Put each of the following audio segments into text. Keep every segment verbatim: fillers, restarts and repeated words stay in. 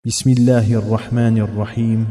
بسم الله الرحمن الرحيم.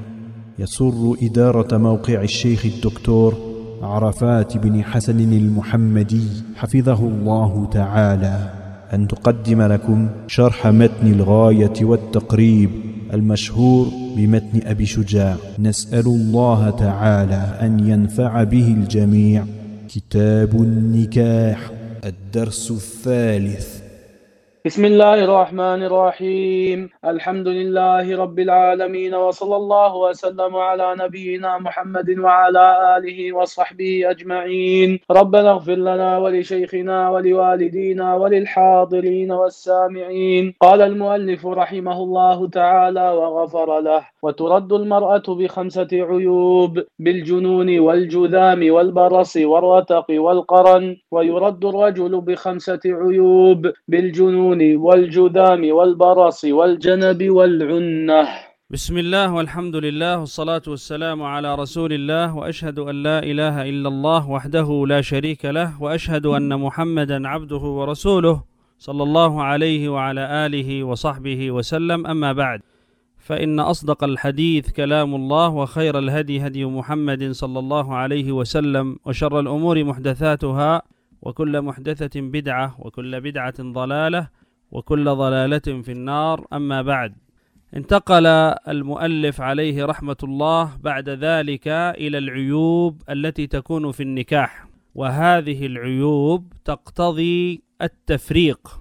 يسر إدارة موقع الشيخ الدكتور عرفات بن حسن المحمدي حفظه الله تعالى أن تقدم لكم شرح متن الغاية والتقريب المشهور بمتن أبي شجاع، نسأل الله تعالى أن ينفع به الجميع. كتاب النكاح، الدرس الثالث. بسم الله الرحمن الرحيم. الحمد لله رب العالمين، وصلى الله وسلم على نبينا محمد وعلى آله وصحبه أجمعين. ربنا اغفر لنا ولشيخنا ولوالدينا وللحاضرين والسامعين. قال المؤلف رحمه الله تعالى وغفر له: وترد المرأة بخمسة عيوب: بالجنون والجذام والبرص والرتق والقرن. ويرد الرجل بخمسة عيوب: بالجنون والجذام والبرص والجنب والعنة. بسم الله والحمد لله والصلاة والسلام على رسول الله، وأشهد أن لا إله إلا الله وحده لا شريك له، وأشهد أن محمدا عبده ورسوله صلى الله عليه وعلى آله وصحبه وسلم. أما بعد، فإن أصدق الحديث كلام الله، وخير الهدي هدي محمد صلى الله عليه وسلم، وشر الأمور محدثاتها، وكل محدثة بدعة، وكل بدعة ضلالة، وكل ضلالة في النار. أما بعد، انتقل المؤلف عليه رحمة الله بعد ذلك إلى العيوب التي تكون في النكاح، وهذه العيوب تقتضي التفريق،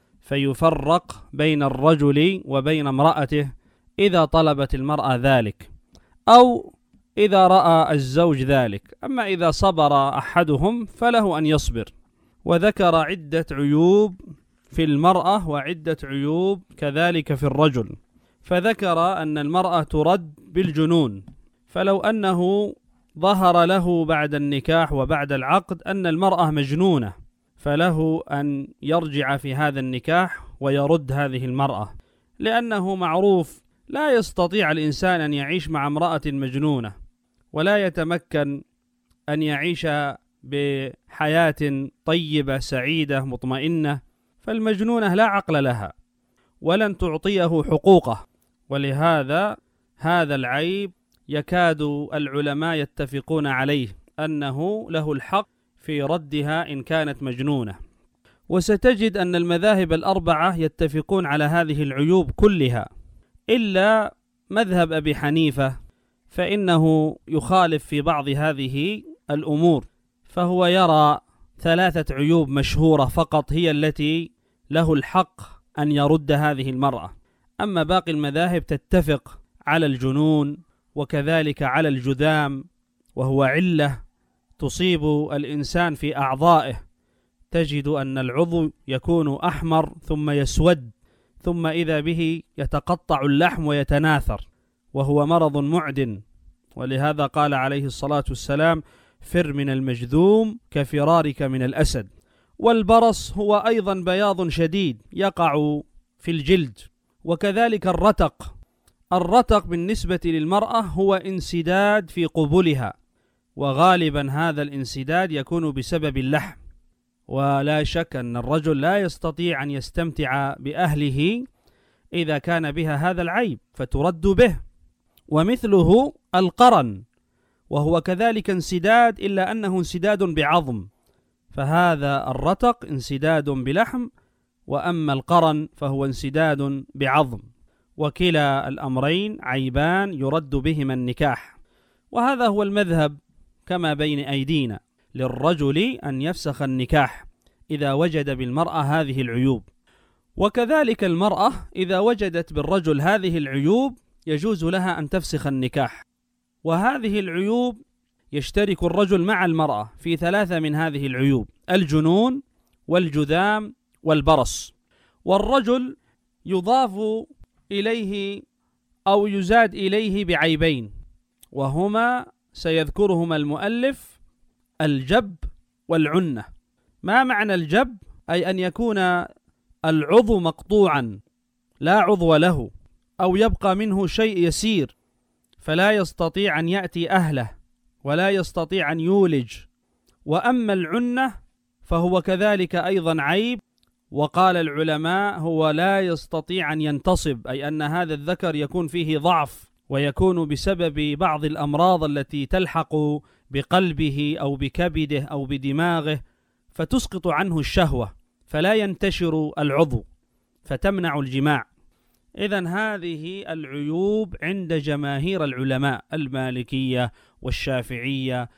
فيفرق بين الرجل وبين امرأته إذا طلبت المرأة ذلك، أو إذا رأى الزوج ذلك. أما إذا صبر أحدهم فله أن يصبر. وذكر عدة عيوب في المرأة وعدة عيوب كذلك في الرجل. فذكر أن المرأة ترد بالجنون، فلو أنه ظهر له بعد النكاح وبعد العقد أن المرأة مجنونة، فله أن يرجع في هذا النكاح ويرد هذه المرأة، لأنه معروف لا يستطيع الإنسان أن يعيش مع امرأة مجنونة، ولا يتمكن أن يعيش بحياة طيبة سعيدة مطمئنة، فالمجنونة لا عقل لها ولن تعطيه حقوقه. ولهذا هذا العيب يكاد العلماء يتفقون عليه أنه له الحق في ردها إن كانت مجنونة. وستجد أن المذاهب الأربعة يتفقون على هذه العيوب كلها، إلا مذهب أبي حنيفة فإنه يخالف في بعض هذه الأمور، فهو يرى ثلاثة عيوب مشهورة فقط هي التي له الحق أن يرد هذه المرأة. أما باقي المذاهب تتفق على الجنون، وكذلك على الجذام، وهو علة تصيب الإنسان في أعضائه، تجد أن العضو يكون أحمر ثم يسود، ثم إذا به يتقطع اللحم ويتناثر، وهو مرض معدن. ولهذا قال عليه الصلاة والسلام: فر من المجذوم كفرارك من الأسد. والبرص هو أيضا بياض شديد يقع في الجلد. وكذلك الرتق. الرتق بالنسبة للمرأة هو انسداد في قبلها، وغالبا هذا الانسداد يكون بسبب اللحم، ولا شك أن الرجل لا يستطيع أن يستمتع بأهله إذا كان بها هذا العيب، فترد به. ومثله القرن، وهو كذلك انسداد إلا أنه انسداد بعظم، فهذا الرتق انسداد بلحم، وأما القرن فهو انسداد بعظم، وكلا الأمرين عيبان يرد بهما النكاح. وهذا هو المذهب كما بين أيدينا، للرجل أن يفسخ النكاح إذا وجد بالمرأة هذه العيوب، وكذلك المرأة إذا وجدت بالرجل هذه العيوب يجوز لها أن تفسخ النكاح. وهذه العيوب يشترك الرجل مع المرأة في ثلاثة من هذه العيوب: الجنون والجذام والبرص. والرجل يضاف إليه أو يزاد إليه بعيبين، وهما سيذكرهما المؤلف: الجب والعنة. ما معنى الجب؟ أي أن يكون العضو مقطوعا لا عضو له، أو يبقى منه شيء يسير فلا يستطيع أن يأتي أهله ولا يستطيع أن يولج. وأما العنة فهو كذلك أيضا عيب، وقال العلماء هو لا يستطيع أن ينتصب، أي أن هذا الذكر يكون فيه ضعف ويكون بسبب بعض الأمراض التي تلحق بقلبه أو بكبده أو بدماغه فتسقط عنه الشهوة فلا ينتشر العضو فتمنع الجماع. إذن هذه العيوب عند جماهير العلماء المالكية والشافعية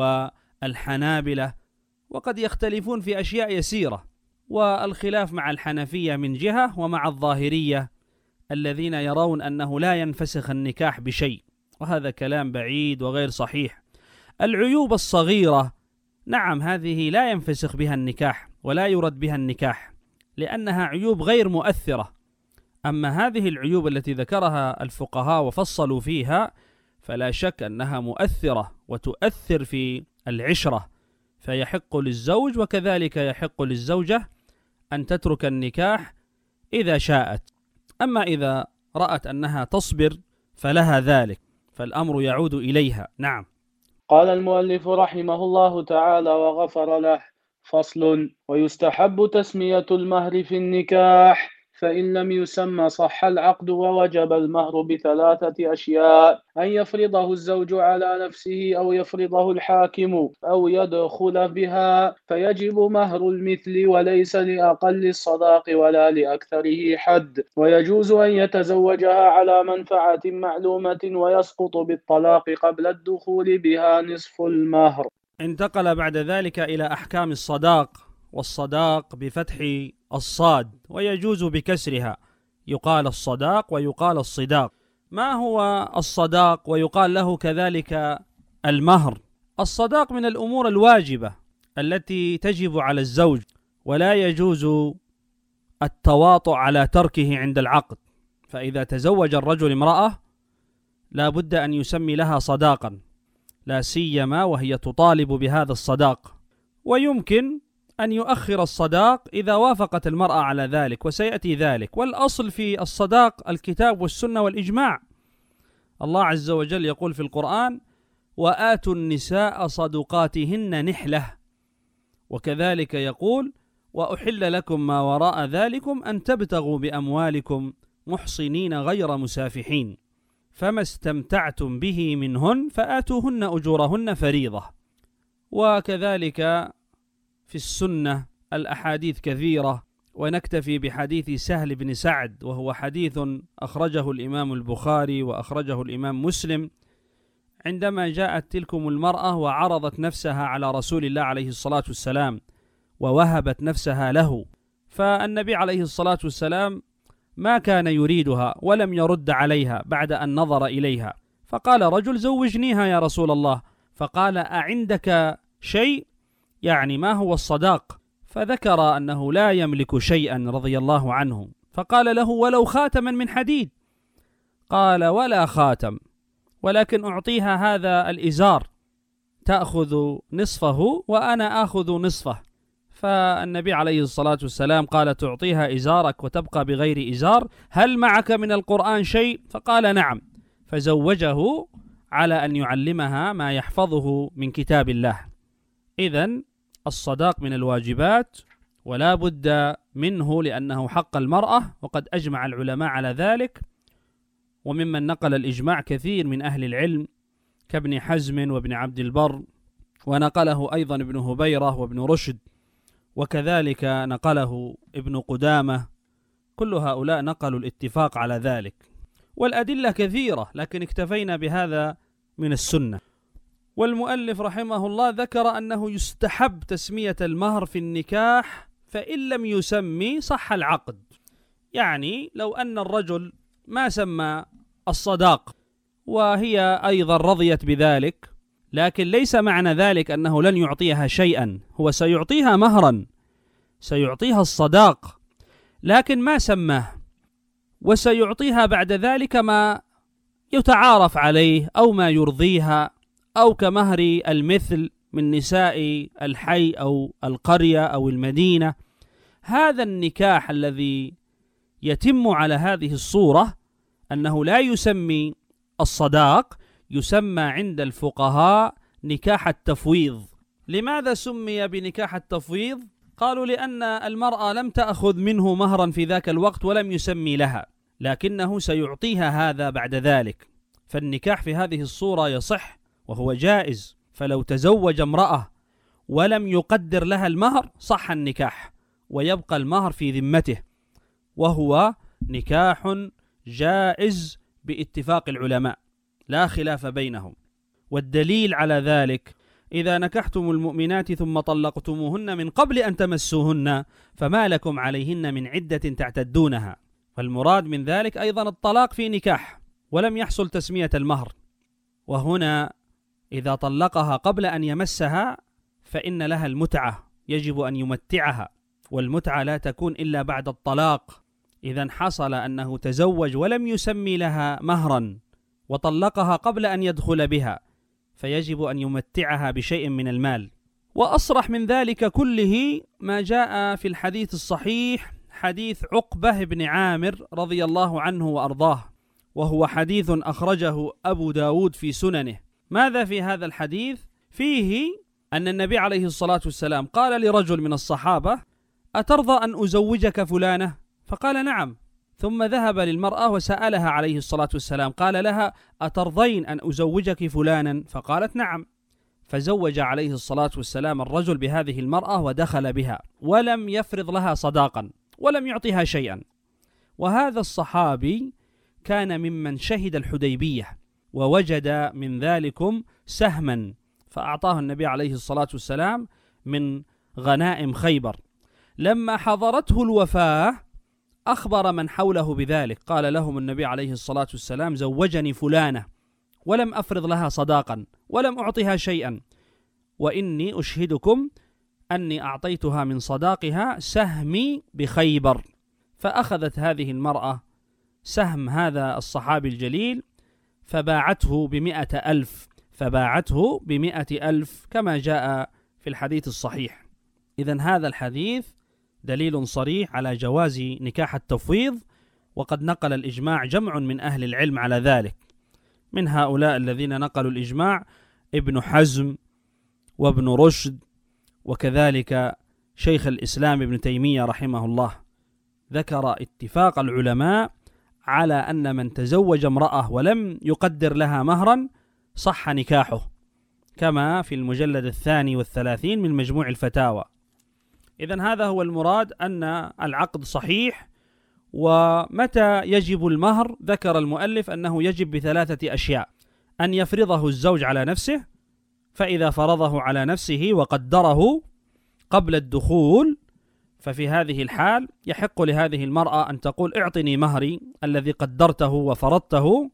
والحنابلة، وقد يختلفون في أشياء يسيرة، والخلاف مع الحنفية من جهة ومع الظاهرية الذين يرون أنه لا ينفسخ النكاح بشيء، وهذا كلام بعيد وغير صحيح. العيوب الصغيرة نعم هذه لا ينفسخ بها النكاح ولا يرد بها النكاح لأنها عيوب غير مؤثرة، أما هذه العيوب التي ذكرها الفقهاء وفصلوا فيها فلا شك أنها مؤثرة وتؤثر في العشرة، فيحق للزوج وكذلك يحق للزوجة أن تترك النكاح إذا شاءت. أما إذا رأت أنها تصبر فلها ذلك، فالأمر يعود إليها. نعم. قال المؤلف رحمه الله تعالى وغفر له: فصل: ويستحب تسمية المهر في النكاح، فإن لم يسمى صح العقد ووجب المهر بثلاثة أشياء: أن يفرضه الزوج على نفسه أو يفرضه الحاكم أو يدخل بها، فيجب مهر المثل وليس لأقل الصداق ولا لأكثره حد، ويجوز أن يتزوجها على منفعة معلومة ويسقط بالطلاق قبل الدخول بها نصف المهر. انتقل بعد ذلك إلى أحكام الصداق، والصداق بفتح الصاد ويجوز بكسرها، يقال الصداق ويقال الصداق. ما هو الصداق؟ ويقال له كذلك المهر. الصداق من الأمور الواجبة التي تجب على الزوج، ولا يجوز التواطؤ على تركه عند العقد، فإذا تزوج الرجل امرأة لا بد أن يسمي لها صداقا، لا سيما وهي تطالب بهذا الصداق، ويمكن أن يؤخر الصداق إذا وافقت المرأة على ذلك، وسيأتي ذلك. والأصل في الصداق الكتاب والسنة والإجماع. الله عز وجل يقول في القرآن: وآتوا النساء صدقاتهن نحلة، وكذلك يقول: وأحل لكم ما وراء ذلكم أن تبتغوا بأموالكم محصنين غير مسافحين، فما استمتعتم به منهن فآتوهن أجورهن فريضة. وكذلك في السنة الأحاديث كثيرة، ونكتفي بحديث سهل بن سعد، وهو حديث أخرجه الإمام البخاري وأخرجه الإمام مسلم، عندما جاءت تلكم المرأة وعرضت نفسها على رسول الله عليه الصلاة والسلام ووهبت نفسها له، فالنبي عليه الصلاة والسلام ما كان يريدها ولم يرد عليها بعد أن نظر إليها، فقال رجل: زوجنيها يا رسول الله. فقال: أعندك شيء؟ يعني ما هو الصداق؟ فذكر أنه لا يملك شيئا رضي الله عنه، فقال له: ولو خاتما من حديد؟ قال: ولا خاتم، ولكن أعطيها هذا الإزار تأخذ نصفه وأنا آخذ نصفه. فالنبي عليه الصلاة والسلام قال: تعطيها إزارك وتبقى بغير إزار؟ هل معك من القرآن شيء؟ فقال: نعم. فزوجه على أن يعلمها ما يحفظه من كتاب الله. إذن الصداق من الواجبات ولا بد منه لأنه حق المرأة، وقد أجمع العلماء على ذلك، وممن نقل الإجماع كثير من أهل العلم كابن حزم وابن عبد البر، ونقله أيضا ابن هبيرة وابن رشد، وكذلك نقله ابن قدامة. كل هؤلاء نقلوا الاتفاق على ذلك، والأدلة كثيرة، لكن اكتفينا بهذا من السنة. والمؤلف رحمه الله ذكر أنه يستحب تسمية المهر في النكاح، فإن لم يسمي صح العقد. يعني لو أن الرجل ما سمى الصداق وهي أيضا رضيت بذلك، لكن ليس معنى ذلك أنه لن يعطيها شيئا، هو سيعطيها مهرا، سيعطيها الصداق، لكن ما سماه، وسيعطيها بعد ذلك ما يتعارف عليه أو ما يرضيها، أو كمهر المثل من نساء الحي أو القرية أو المدينة. هذا النكاح الذي يتم على هذه الصورة أنه لا يسمي الصداق، يسمى عند الفقهاء نكاح التفويض. لماذا سمي بنكاح التفويض؟ قالوا لأن المرأة لم تأخذ منه مهرا في ذاك الوقت ولم يسمي لها، لكنه سيعطيها هذا بعد ذلك، فالنكاح في هذه الصورة يصح وهو جائز. فلو تزوج امرأة ولم يقدر لها المهر صح النكاح ويبقى المهر في ذمته، وهو نكاح جائز باتفاق العلماء لا خلاف بينهم. والدليل على ذلك: إذا نكحتم المؤمنات ثم طلقتموهن من قبل أن تمسوهن فما لكم عليهن من عدة تعتدونها. فالمراد من ذلك أيضا الطلاق في نكاح ولم يحصل تسمية المهر. وهنا إذا طلقها قبل أن يمسها فإن لها المتعة، يجب أن يمتعها، والمتعة لا تكون إلا بعد الطلاق. إذا حصل أنه تزوج ولم يسمي لها مهرا وطلقها قبل أن يدخل بها فيجب أن يمتعها بشيء من المال. وأصرح من ذلك كله ما جاء في الحديث الصحيح، حديث عقبة بن عامر رضي الله عنه وأرضاه، وهو حديث أخرجه أبو داود في سننه. ماذا في هذا الحديث؟ فيه أن النبي عليه الصلاة والسلام قال لرجل من الصحابة: أترضى أن أزوجك فلانة؟ فقال: نعم. ثم ذهب للمرأة وسألها عليه الصلاة والسلام، قال لها: أترضين أن أزوجك فلانا؟ فقالت: نعم. فزوج عليه الصلاة والسلام الرجل بهذه المرأة ودخل بها ولم يفرض لها صداقا ولم يعطيها شيئا. وهذا الصحابي كان ممن شهد الحديبية ووجد من ذلكم سهما فأعطاه النبي عليه الصلاة والسلام من غنائم خيبر. لما حضرته الوفاة أخبر من حوله بذلك، قال لهم النبي عليه الصلاة والسلام: زوجني فلانة ولم أفرض لها صداقا ولم أعطيها شيئا، وإني أشهدكم أني أعطيتها من صداقها سهمي بخيبر. فأخذت هذه المرأة سهم هذا الصحابي الجليل فباعته بمئة ألف فباعته بمئة ألف كما جاء في الحديث الصحيح. إذن هذا الحديث دليل صريح على جواز نكاح التفويض، وقد نقل الإجماع جمع من أهل العلم على ذلك. من هؤلاء الذين نقلوا الإجماع ابن حزم وابن رشد، وكذلك شيخ الإسلام ابن تيمية رحمه الله. ذكر اتفاق العلماء على أن من تزوج امرأة ولم يقدر لها مهرا صح نكاحه، كما في المجلد الثاني والثلاثين من مجموع الفتاوى. إذن هذا هو المراد، أن العقد صحيح. ومتى يجب المهر؟ ذكر المؤلف أنه يجب بثلاثة أشياء: أن يفرضه الزوج على نفسه، فإذا فرضه على نفسه وقدره قبل الدخول ففي هذه الحال يحق لهذه المرأة أن تقول: اعطني مهري الذي قدرته وفرضته،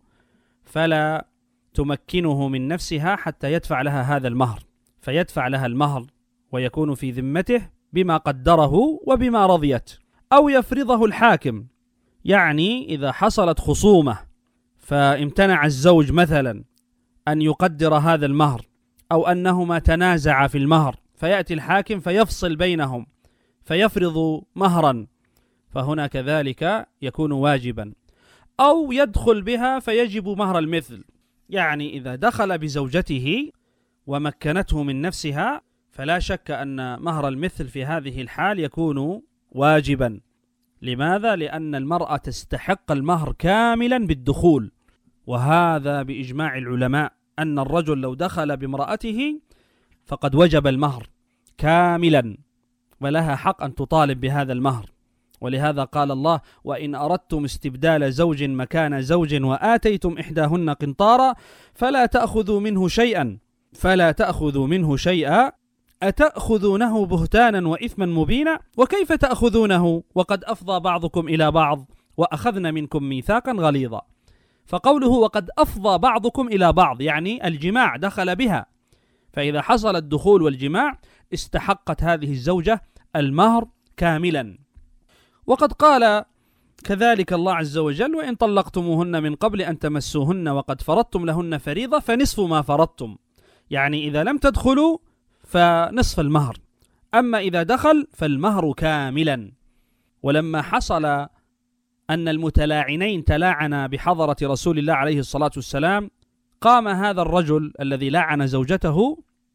فلا تمكنه من نفسها حتى يدفع لها هذا المهر، فيدفع لها المهر ويكون في ذمته بما قدره وبما رضيت. أو يفرضه الحاكم، يعني إذا حصلت خصومة فامتنع الزوج مثلا أن يقدر هذا المهر، أو أنهما تنازعا في المهر، فيأتي الحاكم فيفصل بينهم فيفرض مهرا، فهنا كذلك يكون واجبا. أو يدخل بها فيجب مهر المثل، يعني إذا دخل بزوجته ومكنته من نفسها فلا شك أن مهر المثل في هذه الحال يكون واجبا. لماذا؟ لأن المرأة تستحق المهر كاملا بالدخول، وهذا بإجماع العلماء أن الرجل لو دخل بامرأته فقد وجب المهر كاملا، ولها حق أن تطالب بهذا المهر. ولهذا قال الله: وإن أردتم استبدال زوج مكان زوج وآتيتم إحداهن قنطارا فلا تأخذوا منه شيئا فلا تأخذوا منه شيئا أتأخذونه بهتانا وإثما مبينا وكيف تأخذونه وقد أفضى بعضكم إلى بعض وأخذن منكم ميثاقا غليظا. فقوله وقد أفضى بعضكم إلى بعض يعني الجماع، دخل بها، فإذا حصل الدخول والجماع استحقت هذه الزوجة المهر كاملا. وقد قال كذلك الله عز وجل: وإن طلقتموهن من قبل أن تمسوهن وقد فرضتم لهن فريضة فنصف ما فرضتم، يعني إذا لم تدخلوا فنصف المهر، أما إذا دخل فالمهر كاملا. ولما حصل أن المتلاعنين تلاعنا بحضرة رسول الله عليه الصلاة والسلام، قام هذا الرجل الذي لاعن زوجته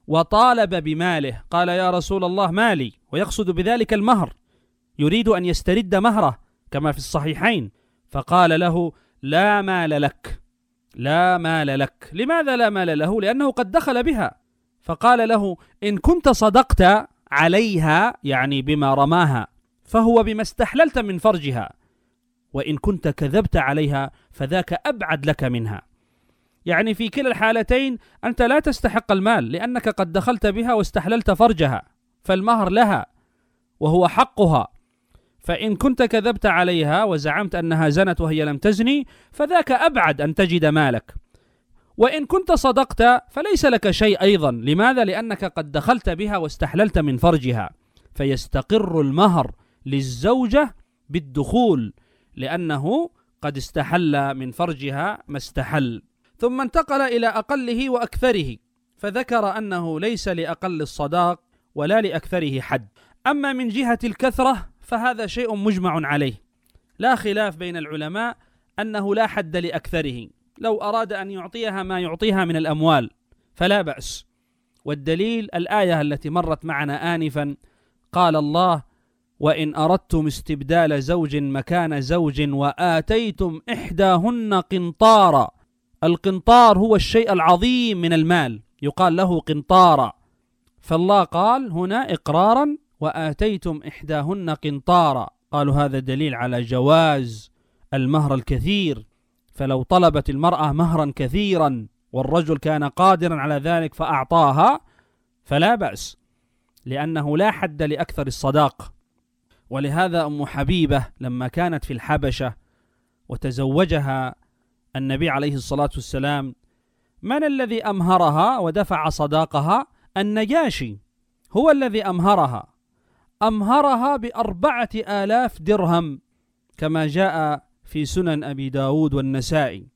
وطالب بماله، قال يا رسول الله مالي، ويقصد بذلك المهر، يريد أن يسترد مهره كما في الصحيحين، فقال له لا مال لك، لا مال لك. لماذا لا مال له؟ لأنه قد دخل بها. فقال له إن كنت صدقت عليها، يعني بما رماها، فهو بما استحللت من فرجها، وإن كنت كذبت عليها فذاك أبعد لك منها. يعني في كلا الحالتين أنت لا تستحق المال، لأنك قد دخلت بها واستحللت فرجها، فالمهر لها وهو حقها. فإن كنت كذبت عليها وزعمت أنها زنت وهي لم تزني، فذاك أبعد أن تجد مالك. وإن كنت صدقت فليس لك شيء أيضا. لماذا؟ لأنك قد دخلت بها واستحللت من فرجها، فيستقر المهر للزوجة بالدخول، لأنه قد استحل من فرجها ما استحل. ثم انتقل إلى أقله وأكثره، فذكر أنه ليس لأقل الصداق ولا لأكثره حد. أما من جهة الكثرة فهذا شيء مجمع عليه، لا خلاف بين العلماء أنه لا حد لأكثره. لو أراد أن يعطيها ما يعطيها من الأموال فلا بأس. والدليل الآية التي مرت معنا آنفا، قال الله وإن أردتم استبدال زوج مكان زوج وآتيتم إحداهن قنطارا. القنطار هو الشيء العظيم من المال، يقال له قنطارا. فالله قال هنا إقرارا وآتيتم إحداهن قنطارا، قالوا هذا دليل على جواز المهر الكثير. فلو طلبت المرأة مهرا كثيرا والرجل كان قادرا على ذلك فأعطاها فلا بأس، لأنه لا حد لأكثر الصداق. ولهذا أم حبيبة لما كانت في الحبشة وتزوجها النبي عليه الصلاة والسلام، من الذي أمهرها ودفع صداقها؟ النجاشي هو الذي أمهرها، أمهرها بأربعة آلاف درهم كما جاء في سنن أبي داود والنسائي.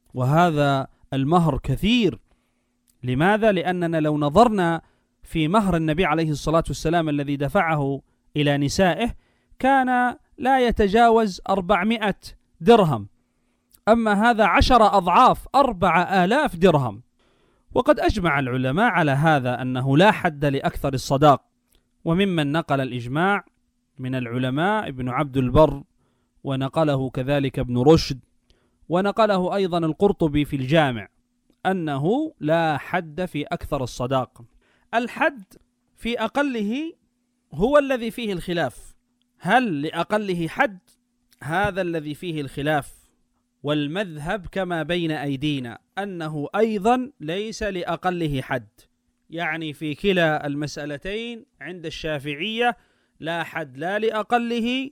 وهذا المهر كثير. لماذا؟ لأننا لو نظرنا في مهر النبي عليه الصلاة والسلام الذي دفعه إلى نسائه كان لا يتجاوز أربعمائة درهم، أما هذا عشر أضعاف، أربع آلاف درهم. وقد أجمع العلماء على هذا أنه لا حد لأكثر الصداق. وممن نقل الإجماع من العلماء ابن عبد البر، ونقله كذلك ابن رشد، ونقله أيضا القرطبي في الجامع، أنه لا حد في أكثر الصداق. الحد في أقله هو الذي فيه الخلاف، هل لأقله حد؟ هذا الذي فيه الخلاف. والمذهب كما بين أيدينا أنه أيضا ليس لأقله حد، يعني في كلا المسألتين عند الشافعية لا حد لا لأقله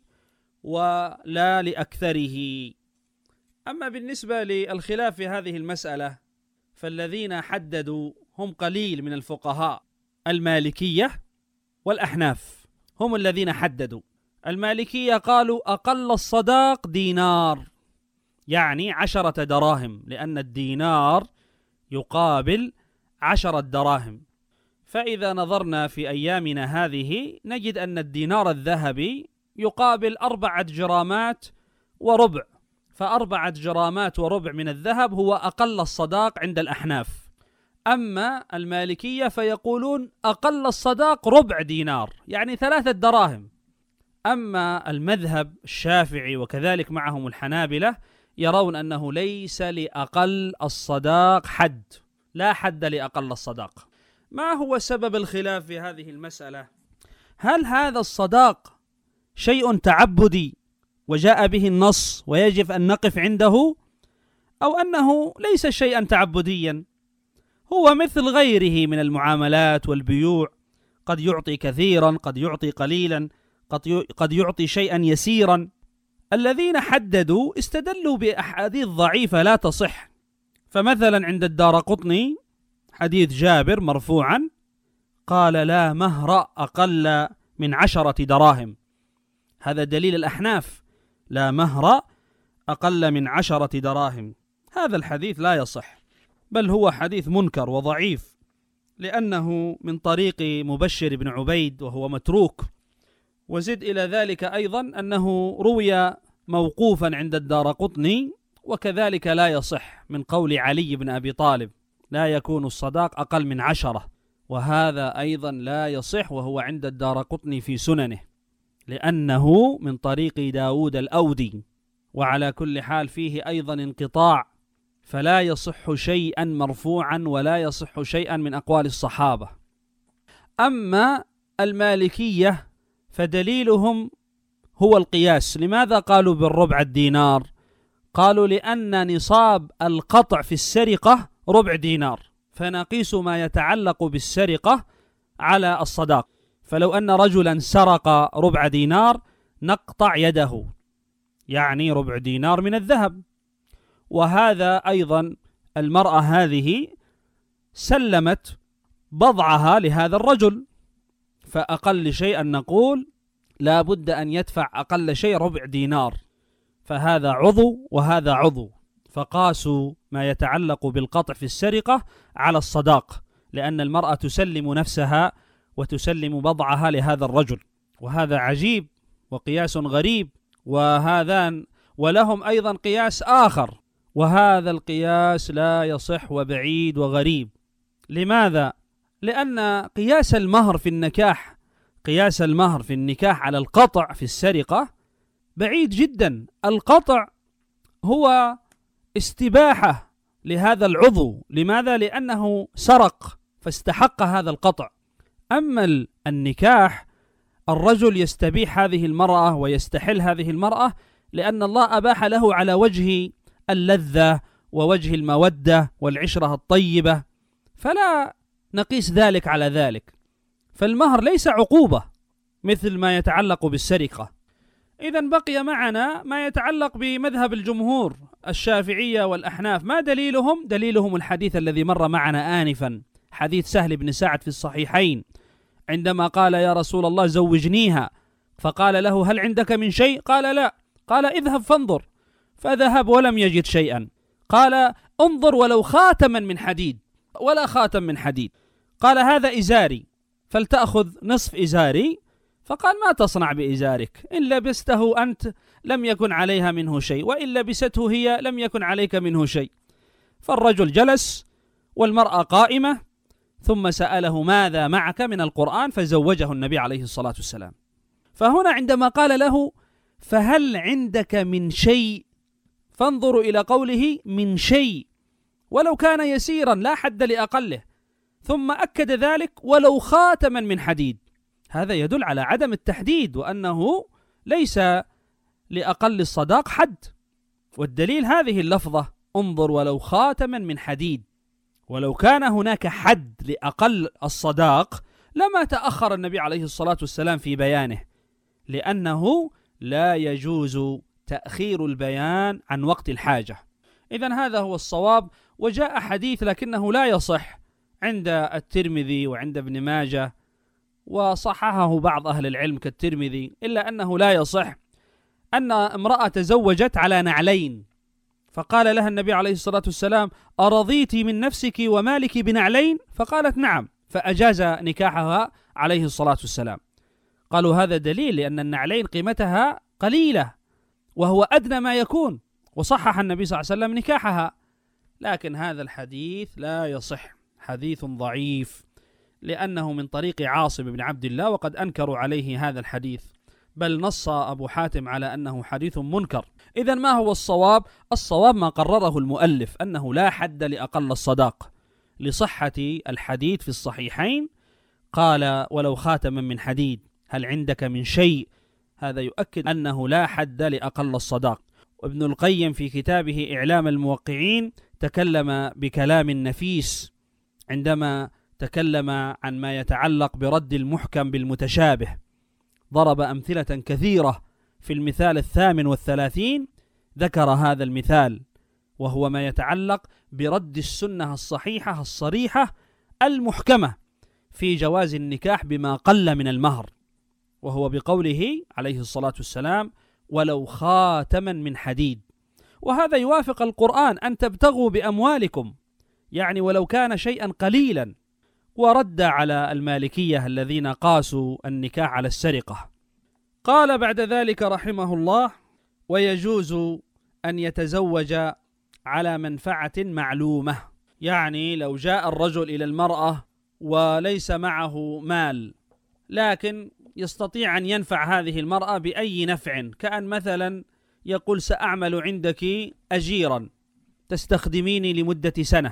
ولا لأكثره. أما بالنسبة للخلاف في هذه المسألة فالذين حددوا هم قليل من الفقهاء، المالكية والأحناف هم الذين حددوا. المالكية قالوا أقل الصداق دينار، يعني عشرة دراهم، لأن الدينار يقابل عشرة دراهم. فإذا نظرنا في أيامنا هذه نجد أن الدينار الذهبي يقابل أربعة جرامات وربع، فأربعة جرامات وربع من الذهب هو أقل الصداق عند الأحناف. أما المالكية فيقولون أقل الصداق ربع دينار، يعني ثلاثة دراهم. أما المذهب الشافعي وكذلك معهم الحنابلة يرون أنه ليس لأقل الصداق حد، لا حد لأقل الصداق. ما هو سبب الخلاف في هذه المسألة؟ هل هذا الصداق شيء تعبدي وجاء به النص ويجب أن نقف عنده، أو أنه ليس شيئا تعبديا، هو مثل غيره من المعاملات والبيوع، قد يعطي كثيرا، قد يعطي قليلا، قد يعطي شيئا يسيرا. الذين حددوا استدلوا بأحاديث ضعيفة لا تصح. فمثلا عند الدارقطني حديث جابر مرفوعا قال لا مهر أقل من عشرة دراهم، هذا دليل الأحناف، لا مهر أقل من عشرة دراهم. هذا الحديث لا يصح، بل هو حديث منكر وضعيف، لأنه من طريق مبشر بن عبيد وهو متروك. وزد إلى ذلك أيضا أنه روي موقوفا عند الدارقطني، وكذلك لا يصح من قول علي بن أبي طالب لا يكون الصداق أقل من عشرة، وهذا أيضا لا يصح، وهو عند الدارقطني في سننه، لأنه من طريق داود الأودي، وعلى كل حال فيه أيضا انقطاع، فلا يصح شيئا مرفوعا ولا يصح شيئا من أقوال الصحابة. أما المالكية فدليلهم هو القياس. لماذا قالوا بالربع الدينار؟ قالوا لأن نصاب القطع في السرقة ربع دينار، فنقيس ما يتعلق بالسرقة على الصداق. فلو أن رجلا سرق ربع دينار نقطع يده، يعني ربع دينار من الذهب. وهذا أيضا المرأة هذه سلمت بضعها لهذا الرجل، فأقل شيء أن نقول لا بد أن يدفع أقل شيء ربع دينار، فهذا عضو وهذا عضو، فقاسوا ما يتعلق بالقطع في السرقة على الصداق، لأن المرأة تسلم نفسها وتسلم بضعها لهذا الرجل، وهذا عجيب وقياس غريب. وهذان ولهم أيضا قياس آخر، وهذا القياس لا يصح وبعيد وغريب. لماذا؟ لأن قياس المهر في النكاح قياس المهر في النكاح على القطع في السرقة بعيد جدا. القطع هو استباحة لهذا العضو. لماذا؟ لأنه سرق فاستحق هذا القطع. أما النكاح الرجل يستبيح هذه المرأة ويستحل هذه المرأة لأن الله أباح له على وجه اللذة ووجه المودة والعشرة الطيبة، فلا نقيس ذلك على ذلك. فالمهر ليس عقوبة مثل ما يتعلق بالسرقة. إذن بقي معنا ما يتعلق بمذهب الجمهور الشافعية والأحناف. ما دليلهم؟ دليلهم الحديث الذي مر معنا آنفا، حديث سهل بن سعد في الصحيحين، عندما قال يا رسول الله زوجنيها، فقال له هل عندك من شيء؟ قال لا. قال اذهب فانظر، فذهب ولم يجد شيئا. قال انظر ولو خاتما من حديد، ولا خاتم من حديد. قال هذا إزاري فلتأخذ نصف إزاري. فقال ما تصنع بإزارك؟ إن لبسته أنت لم يكن عليها منه شيء، وإن لبسته هي لم يكن عليك منه شيء. فالرجل جلس والمرأة قائمة، ثم سأله ماذا معك من القرآن، فزوجه النبي عليه الصلاة والسلام. فهنا عندما قال له فهل عندك من شيء، فانظروا إلى قوله من شيء، ولو كان يسيرا لا حد لأقله، ثم أكد ذلك ولو خاتما من حديد. هذا يدل على عدم التحديد، وأنه ليس لأقل الصداق حد. والدليل هذه اللفظة انظر ولو خاتما من حديد. ولو كان هناك حد لأقل الصداق لما تأخر النبي عليه الصلاة والسلام في بيانه، لأنه لا يجوز تأخير البيان عن وقت الحاجة. إذن هذا هو الصواب. وجاء حديث لكنه لا يصح عند الترمذي وعند ابن ماجه، وصححه بعض أهل العلم كالترمذي، إلا أنه لا يصح، أن امرأة تزوجت على نعلين، فقال لها النبي عليه الصلاة والسلام أرضيت من نفسك ومالك بنعلين؟ فقالت نعم، فأجاز نكاحها عليه الصلاة والسلام. قالوا هذا دليل لأن النعلين قيمتها قليلة وهو أدنى ما يكون، وصحح النبي صلى الله عليه وسلم نكاحها. لكن هذا الحديث لا يصح، حديث ضعيف، لأنه من طريق عاصم بن عبد الله، وقد أنكروا عليه هذا الحديث، بل نص أبو حاتم على أنه حديث منكر. إذن ما هو الصواب؟ الصواب ما قرره المؤلف، أنه لا حد لأقل الصداق لصحة الحديث في الصحيحين. قال ولو خاتما من حديد، هل عندك من شيء؟ هذا يؤكد أنه لا حد لأقل الصداق. وابن القيم في كتابه إعلام الموقعين تكلم بكلام نفيس عندما تكلم عن ما يتعلق برد المحكم بالمتشابه، ضرب أمثلة كثيرة. في المثال الثامن والثلاثين ذكر هذا المثال، وهو ما يتعلق برد السنة الصحيحة الصريحة المحكمة في جواز النكاح بما قل من المهر، وهو بقوله عليه الصلاة والسلام ولو خاتما من حديد. وهذا يوافق القرآن أن تبتغوا بأموالكم، يعني ولو كان شيئا قليلا. ورد على المالكية الذين قاسوا النكاح على السرقة. قال بعد ذلك رحمه الله ويجوز أن يتزوج على منفعة معلومة، يعني لو جاء الرجل إلى المرأة وليس معه مال، لكن يستطيع أن ينفع هذه المرأة بأي نفع، كأن مثلا يقول سأعمل عندك أجيرا تستخدميني لمدة سنة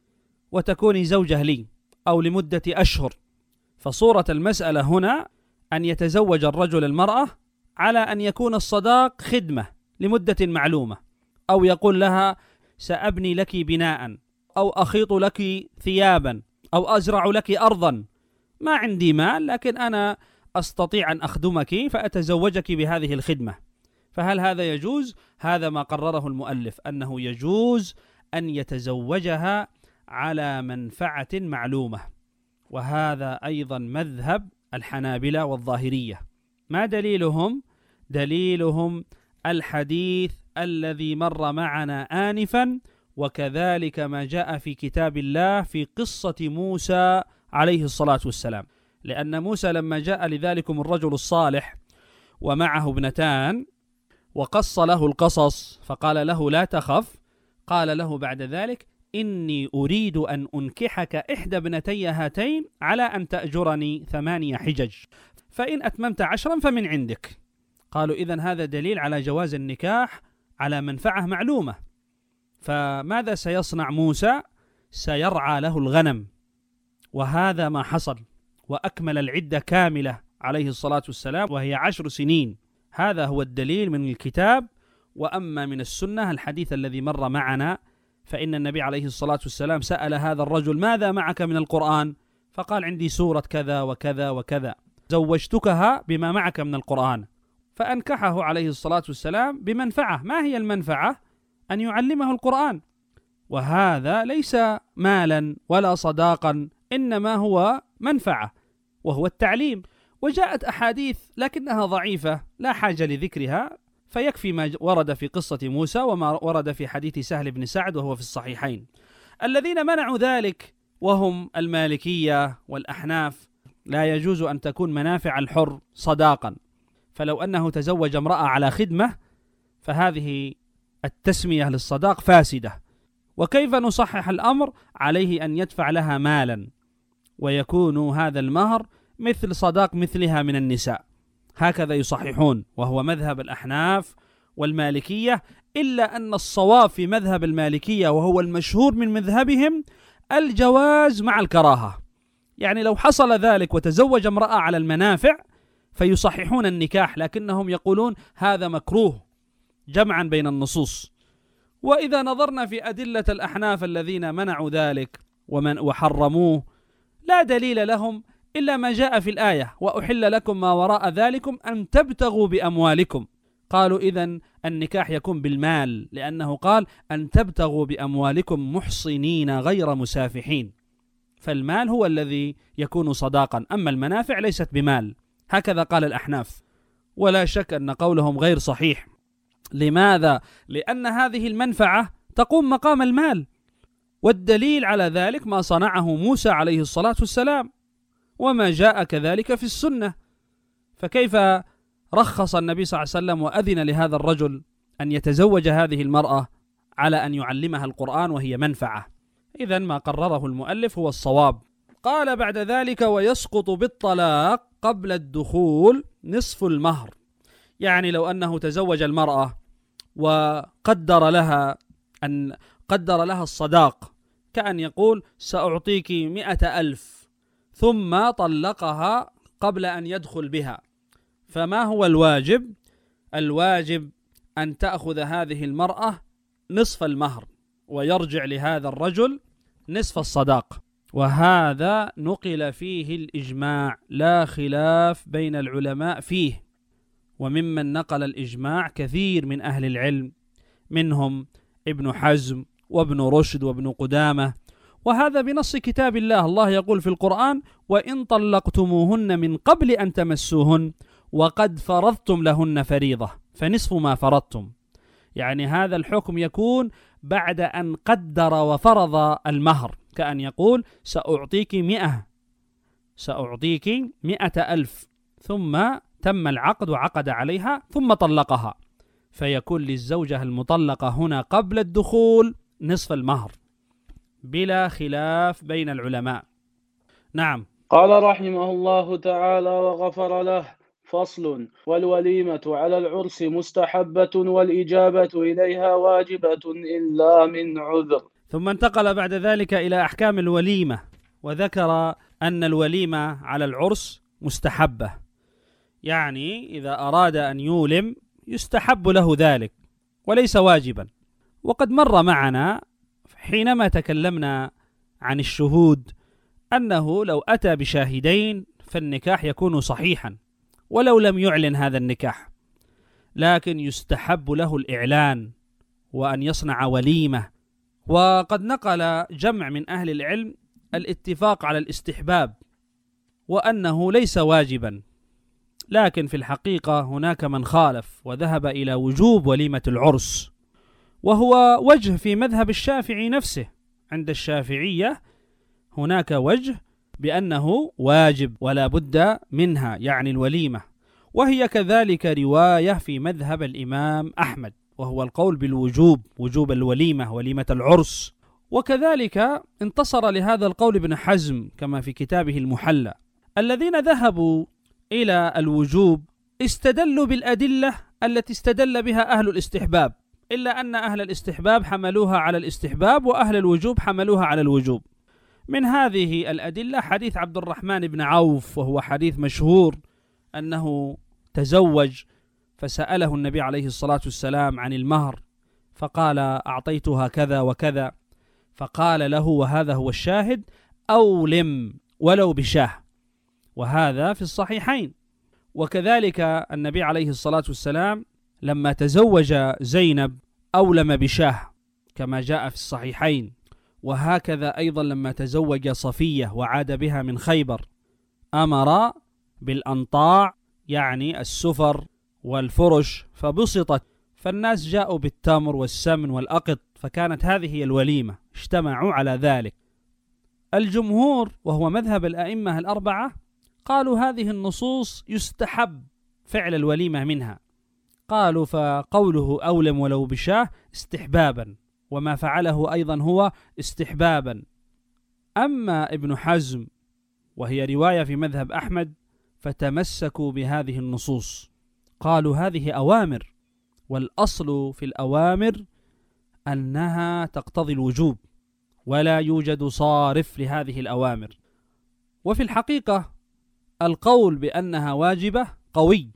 وتكوني زوجة لي، أو لمدة أشهر. فصورة المسألة هنا أن يتزوج الرجل المرأة على أن يكون الصداق خدمة لمدة معلومة، أو يقول لها سأبني لك بناء، أو أخيط لك ثيابا، أو أزرع لك أرضا، ما عندي مال لكن أنا أستطيع أن أخدمك فأتزوجك بهذه الخدمة. فهل هذا يجوز؟ هذا ما قرره المؤلف، أنه يجوز أن يتزوجها على منفعة معلومة. وهذا أيضا مذهب الحنابلة والظاهرية. ما دليلهم؟ دليلهم الحديث الذي مر معنا آنفا، وكذلك ما جاء في كتاب الله في قصة موسى عليه الصلاة والسلام. لأن موسى لما جاء لذلكم الرجل الصالح ومعه ابنتان وقص له القصص فقال له لا تخف، قال له بعد ذلك إني أريد أن أنكحك إحدى ابنتي هاتين على أن تأجرني ثمانية حجج، فإن أتممت عشرا فمن عندك. قالوا إذن هذا دليل على جواز النكاح على منفعة معلومة. فماذا سيصنع موسى؟ سيرعى له الغنم، وهذا ما حصل، وأكمل العدة كاملة عليه الصلاة والسلام وهي عشر سنين. هذا هو الدليل من الكتاب. وأما من السنة الحديث الذي مر معنا، فإن النبي عليه الصلاة والسلام سأل هذا الرجل ماذا معك من القرآن؟ فقال عندي سورة كذا وكذا وكذا، زوجتكها بما معك من القرآن. فأنكحه عليه الصلاة والسلام بمنفعة. ما هي المنفعة؟ أن يعلمه القرآن، وهذا ليس مالا ولا صداقا، إنما هو منفعة وهو التعليم. وجاءت أحاديث لكنها ضعيفة لا حاجة لذكرها، فيكفي ما ورد في قصة موسى وما ورد في حديث سهل بن سعد وهو في الصحيحين. الذين منعوا ذلك وهم المالكية والأحناف، لا يجوز أن تكون منافع الحر صداقا. فلو أنه تزوج امرأة على خدمة فهذه التسمية للصداق فاسدة. وكيف نصحح الأمر؟ عليه أن يدفع لها مالا، ويكون هذا المهر مثل صداق مثلها من النساء. هكذا يصححون، وهو مذهب الأحناف والمالكية. إلا أن الصواب في مذهب المالكية وهو المشهور من مذهبهم الجواز مع الكراهة. يعني لو حصل ذلك وتزوج امرأة على المنافع فيصححون النكاح، لكنهم يقولون هذا مكروه جمعا بين النصوص. وإذا نظرنا في أدلة الأحناف الذين منعوا ذلك ومن وحرموه، لا دليل لهم إلا ما جاء في الآية وأحل لكم ما وراء ذلكم أن تبتغوا بأموالكم. قالوا إذن النكاح يكون بالمال، لأنه قال أن تبتغوا بأموالكم محصنين غير مسافحين، فالمال هو الذي يكون صداقا، أما المنافع ليست بمال. هكذا قال الأحناف، ولا شك أن قولهم غير صحيح. لماذا؟ لأن هذه المنفعة تقوم مقام المال، والدليل على ذلك ما صنعه موسى عليه الصلاة والسلام وما جاء كذلك في السنة. فكيف رخص النبي صلى الله عليه وسلم وأذن لهذا الرجل أن يتزوج هذه المرأة على أن يعلمها القرآن وهي منفعة؟ إذن ما قرره المؤلف هو الصواب. قال بعد ذلك ويسقط بالطلاق قبل الدخول نصف المهر. يعني لو أنه تزوج المرأة وقدر لها أن قدر لها الصداق، كأن يقول سأعطيك مئة ألف، ثم طلقها قبل أن يدخل بها، فما هو الواجب؟ الواجب أن تأخذ هذه المرأة نصف المهر ويرجع لهذا الرجل نصف الصداق. وهذا نقل فيه الإجماع، لا خلاف بين العلماء فيه. وممن نقل الإجماع كثير من أهل العلم، منهم ابن حزم وابن رشد وابن قدامة. وهذا بنص كتاب الله. الله يقول في القرآن وإن طلقتموهن من قبل أن تمسوهن وقد فرضتم لهن فريضة فنصف ما فرضتم. يعني هذا الحكم يكون بعد أن قدر وفرض المهر، كأن يقول سأعطيك مئة سأعطيك مئة ألف، ثم تم العقد وعقد عليها ثم طلقها، فيكون للزوجة المطلقة هنا قبل الدخول نصف المهر بلا خلاف بين العلماء. نعم. قال رحمه الله تعالى وغفر له: فصل: والوليمة على العرس مستحبة والإجابة إليها واجبة إلا من عذر. ثم انتقل بعد ذلك إلى أحكام الوليمة، وذكر أن الوليمة على العرس مستحبة، يعني إذا أراد أن يولم يستحب له ذلك وليس واجبا. وقد مر معنا حينما تكلمنا عن الشهود أنه لو أتى بشاهدين فالنكاح يكون صحيحا ولو لم يعلن هذا النكاح، لكن يستحب له الإعلان وأن يصنع وليمة. وقد نقل جمع من أهل العلم الاتفاق على الاستحباب وأنه ليس واجبا، لكن في الحقيقة هناك من خالف وذهب إلى وجوب وليمة العرس، وهو وجه في مذهب الشافعي نفسه. عند الشافعية هناك وجه بأنه واجب ولا بد منها، يعني الوليمة، وهي كذلك رواية في مذهب الإمام أحمد، وهو القول بالوجوب، وجوب الوليمة، وليمة العرس. وكذلك انتصر لهذا القول ابن حزم كما في كتابه المحلى. الذين ذهبوا إلى الوجوب استدلوا بالأدلة التي استدل بها أهل الاستحباب، إلا أن أهل الاستحباب حملوها على الاستحباب وأهل الوجوب حملوها على الوجوب. من هذه الأدلة حديث عبد الرحمن بن عوف، وهو حديث مشهور، أنه تزوج فسأله النبي عليه الصلاة والسلام عن المهر فقال: أعطيتها كذا وكذا، فقال له، وهذا هو الشاهد: أولم ولو بشاه، وهذا في الصحيحين. وكذلك النبي عليه الصلاة والسلام لما تزوج زينب أولم بشاه كما جاء في الصحيحين. وهكذا أيضا لما تزوج صفية وعاد بها من خيبر أمر بالأنطاع، يعني السفر والفرش، فبسطت، فالناس جاءوا بالتمر والسمن والأقط، فكانت هذه هي الوليمة، اجتمعوا على ذلك. الجمهور وهو مذهب الأئمة الأربعة قالوا هذه النصوص يستحب فعل الوليمة منها، قالوا فقوله أولم ولو بشاه استحبابا، وما فعله أيضا هو استحبابا. أما ابن حزم وهي رواية في مذهب أحمد فتمسكوا بهذه النصوص، قالوا هذه أوامر، والأصل في الأوامر أنها تقتضي الوجوب ولا يوجد صارف لهذه الأوامر. وفي الحقيقة القول بأنها واجبة قوي.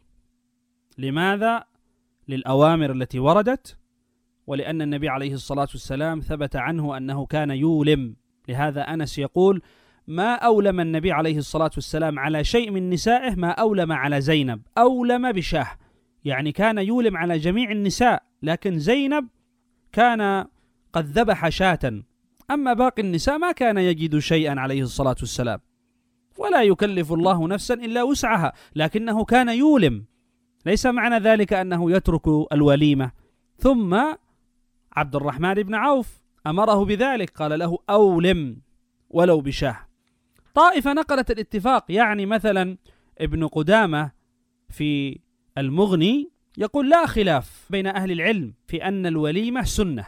لماذا؟ للأوامر التي وردت، ولأن النبي عليه الصلاة والسلام ثبت عنه أنه كان يولم. لهذا أنس يقول: ما أولم النبي عليه الصلاة والسلام على شيء من نسائه ما أولم على زينب، أولم بشاه، يعني كان يولم على جميع النساء، لكن زينب كان قد ذبح شاة، أما باقي النساء ما كان يجد شيئا عليه الصلاة والسلام. ولا يكلف الله نفسا إلا وسعها، لكنه كان يولم، ليس معنى ذلك أنه يترك الوليمة. ثم عبد الرحمن بن عوف أمره بذلك، قال له: أولم ولو بشاه. طائفة نقلت الاتفاق، يعني مثلا ابن قدامة في المغني يقول: لا خلاف بين أهل العلم في أن الوليمة سنة،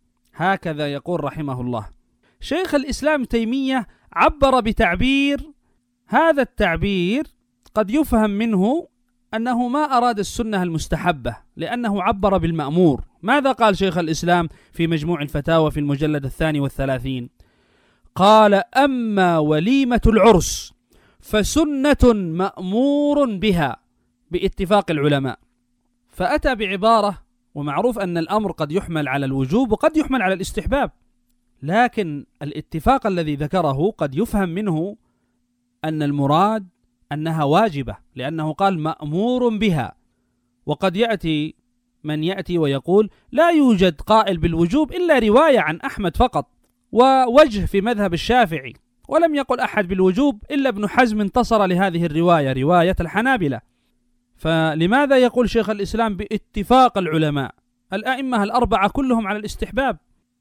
هكذا يقول رحمه الله. شيخ الإسلام تيمية عبر بتعبير، هذا التعبير قد يفهم منه أنه ما أراد السنة المستحبة، لأنه عبر بالمأمور. ماذا قال شيخ الإسلام في مجموع الفتاوى في المجلد الثاني والثلاثين؟ قال: أما وليمة العرس فسنة مأمور بها باتفاق العلماء. فأتى بعبارة، ومعروف أن الأمر قد يحمل على الوجوب وقد يحمل على الاستحباب، لكن الاتفاق الذي ذكره قد يفهم منه أن المراد أنها واجبة، لأنه قال مأمور بها. وقد يأتي من يأتي ويقول لا يوجد قائل بالوجوب إلا رواية عن أحمد فقط ووجه في مذهب الشافعي، ولم يقل أحد بالوجوب إلا ابن حزم انتصر لهذه الرواية، رواية الحنابلة. فلماذا يقول شيخ الإسلام باتفاق العلماء؟ الأئمة الأربعة كلهم على الاستحباب.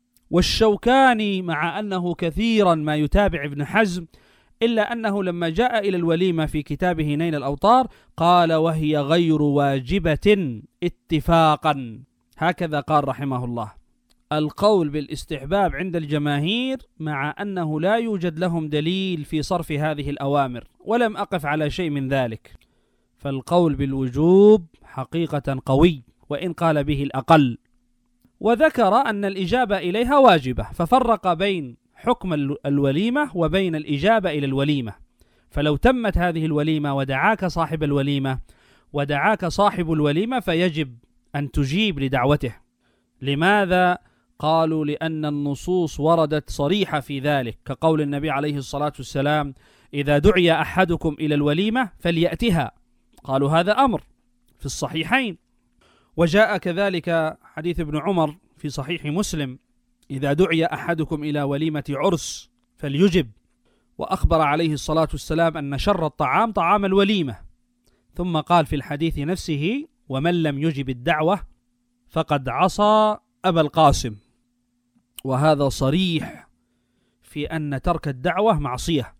والشوكاني مع أنه كثيرا ما يتابع ابن حزم، إلا أنه لما جاء إلى الوليمة في كتابه نيل الأوطار قال: وهي غير واجبة اتفاقا، هكذا قال رحمه الله. القول بالاستحباب عند الجماهير مع أنه لا يوجد لهم دليل في صرف هذه الأوامر، ولم أقف على شيء من ذلك. فالقول بالوجوب حقيقة قوي وإن قال به الأقل، وذكر أن الإجابة إليها واجبة، ففرق بين حكم الوليمة وبين الإجابة إلى الوليمة. فلو تمت هذه الوليمة ودعاك صاحب الوليمة ودعاك صاحب الوليمة فيجب أن تجيب لدعوته. لماذا؟ قالوا لأن النصوص وردت صريحة في ذلك، كقول النبي عليه الصلاة والسلام: إذا دعي أحدكم إلى الوليمة فليأتها. قالوا هذا أمر في الصحيحين. وجاء كذلك حديث ابن عمر في صحيح مسلم: إذا دعي أحدكم إلى وليمة عرس فليجب. وأخبر عليه الصلاة والسلام أن شر الطعام طعام الوليمة، ثم قال في الحديث نفسه: ومن لم يجب الدعوة فقد عصى أبا القاسم. وهذا صريح في أن ترك الدعوة معصية.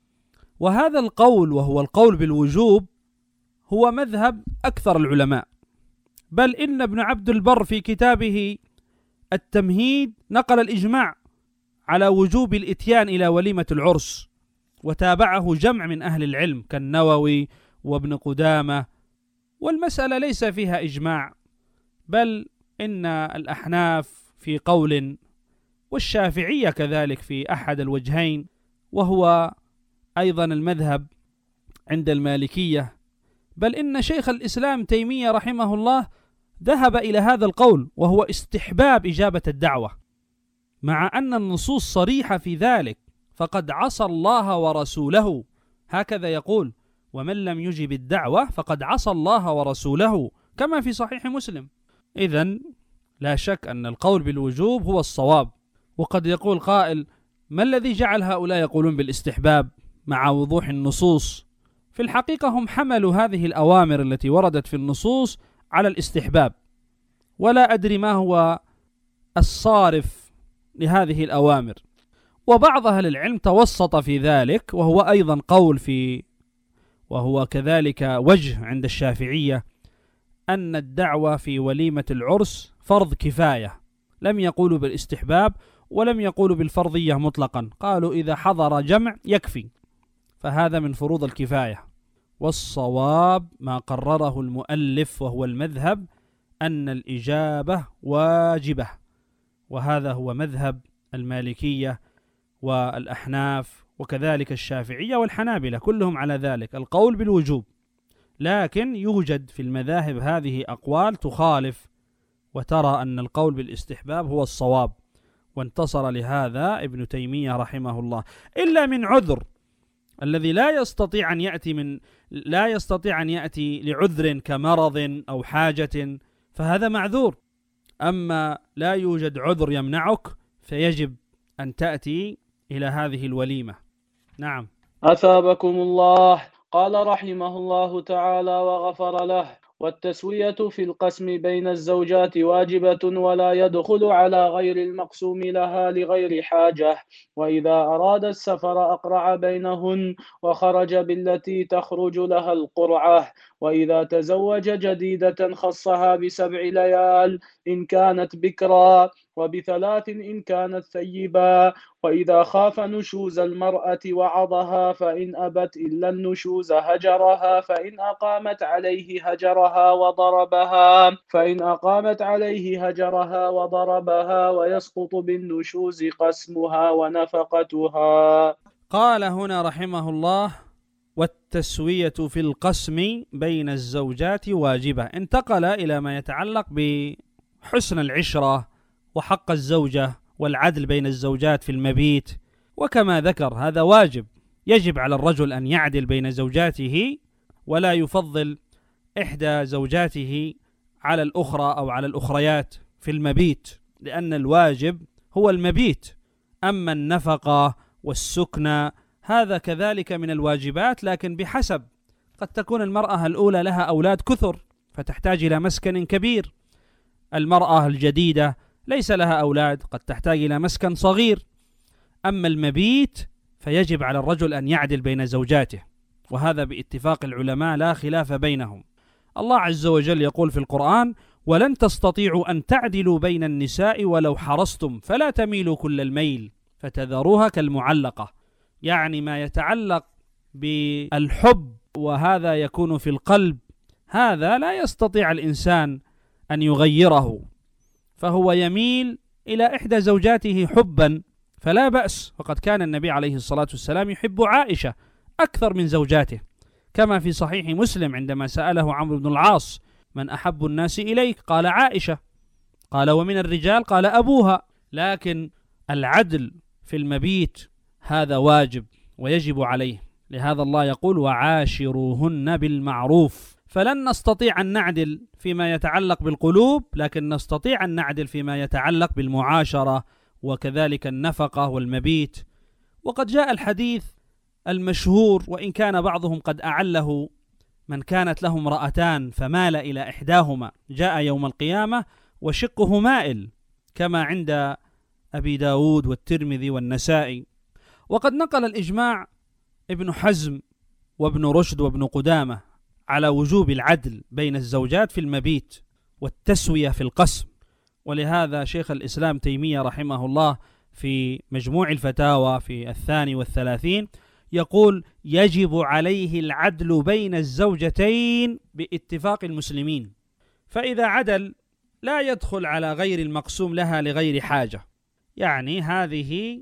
وهذا القول وهو القول بالوجوب هو مذهب أكثر العلماء، بل إن ابن عبد البر في كتابه التمهيد نقل الإجماع على وجوب الإتيان إلى وليمة العرس، وتابعه جمع من أهل العلم كالنووي وابن قدامة. والمسألة ليس فيها إجماع، بل إن الأحناف في قول والشافعية كذلك في أحد الوجهين، وهو أيضا المذهب عند المالكية، بل إن شيخ الإسلام تيمية رحمه الله ذهب إلى هذا القول، وهو استحباب إجابة الدعوة، مع أن النصوص صريحة في ذلك. فقد عصى الله ورسوله، هكذا يقول: ومن لم يجب الدعوة فقد عصى الله ورسوله، كما في صحيح مسلم. إذن لا شك أن القول بالوجوب هو الصواب. وقد يقول قائل: ما الذي جعل هؤلاء يقولون بالاستحباب مع وضوح النصوص؟ في الحقيقة هم حملوا هذه الأوامر التي وردت في النصوص على الاستحباب، ولا أدري ما هو الصارف لهذه الأوامر. وبعض أهل العلم توسط في ذلك، وهو أيضا قول في وهو كذلك وجه عند الشافعية، أن الدعوة في وليمة العرس فرض كفاية، لم يقولوا بالاستحباب ولم يقولوا بالفرضية مطلقا، قالوا إذا حضر جمع يكفي، فهذا من فروض الكفاية. والصواب ما قرره المؤلف وهو المذهب أن الإجابة واجبة، وهذا هو مذهب المالكية والأحناف وكذلك الشافعية والحنابلة، كلهم على ذلك، القول بالوجوب. لكن يوجد في المذاهب هذه أقوال تخالف وترى أن القول بالاستحباب هو الصواب، وانتصر لهذا ابن تيمية رحمه الله، إلا من عذر. الذي لا يستطيع أن يأتي من لا يستطيع أن يأتي لعذر كمرض أو حاجة فهذا معذور، أما لا يوجد عذر يمنعك فيجب أن تأتي إلى هذه الوليمة. نعم. أثابكم الله. قال رحمه الله تعالى وغفر له: والتسوية في القسم بين الزوجات واجبة ولا يدخل على غير المقسوم لها لغير حاجة، وإذا أراد السفر أقرع بينهن وخرج بالتي تخرج لها القرعة، وإذا تزوج جديدة خصها بسبع ليال إن كانت بكرا، وبثلاث إن كانت ثيبا، وإذا خاف نشوز المرأة وعظها، فإن أبت إلا النشوز هجرها، فإن أقامت عليه هجرها وضربها فإن أقامت عليه هجرها وضربها، ويسقط بالنشوز قسمها ونفقتها. قال هنا رحمه الله: والتسوية في القسم بين الزوجات واجبة. انتقل إلى ما يتعلق بحسن العشرة وحق الزوجة والعدل بين الزوجات في المبيت، وكما ذكر هذا واجب، يجب على الرجل أن يعدل بين زوجاته ولا يفضل إحدى زوجاته على الأخرى أو على الأخريات في المبيت، لأن الواجب هو المبيت. أما النفقة والسكنى هذا كذلك من الواجبات، لكن بحسب، قد تكون المرأة الأولى لها أولاد كثر فتحتاج إلى مسكن كبير، المرأة الجديدة ليس لها أولاد قد تحتاج إلى مسكن صغير. أما المبيت فيجب على الرجل أن يعدل بين زوجاته، وهذا باتفاق العلماء لا خلاف بينهم. الله عز وجل يقول في القرآن: ولن تستطيعوا أن تعدلوا بين النساء ولو حرصتم فلا تميلوا كل الميل فتذروها كالمعلقة. يعني ما يتعلق بالحب وهذا يكون في القلب، هذا لا يستطيع الإنسان أن يغيره، فهو يميل إلى إحدى زوجاته حبا فلا بأس. وقد كان النبي عليه الصلاة والسلام يحب عائشة أكثر من زوجاته، كما في صحيح مسلم عندما سأله عمرو بن العاص: من أحب الناس إليك؟ قال عائشة. قال: ومن الرجال؟ قال: أبوها. لكن العدل في المبيت هذا واجب ويجب عليه، لهذا الله يقول: وعاشروهن بالمعروف. فلن نستطيع أن نعدل فيما يتعلق بالقلوب، لكن نستطيع أن نعدل فيما يتعلق بالمعاشرة وكذلك النفقة والمبيت. وقد جاء الحديث المشهور، وإن كان بعضهم قد أعله: من كانت له امرأتان فمال إلى إحداهما جاء يوم القيامة وشقه مائل، كما عند أبي داود والترمذي والنسائي. وقد نقل الإجماع ابن حزم وابن رشد وابن قدامة على وجوب العدل بين الزوجات في المبيت والتسوية في القسم. ولهذا شيخ الإسلام تيمية رحمه الله في مجموع الفتاوى في الثاني والثلاثين يقول: يجب عليه العدل بين الزوجتين باتفاق المسلمين، فإذا عدل لا يدخل على غير المقسوم لها لغير حاجة. يعني هذه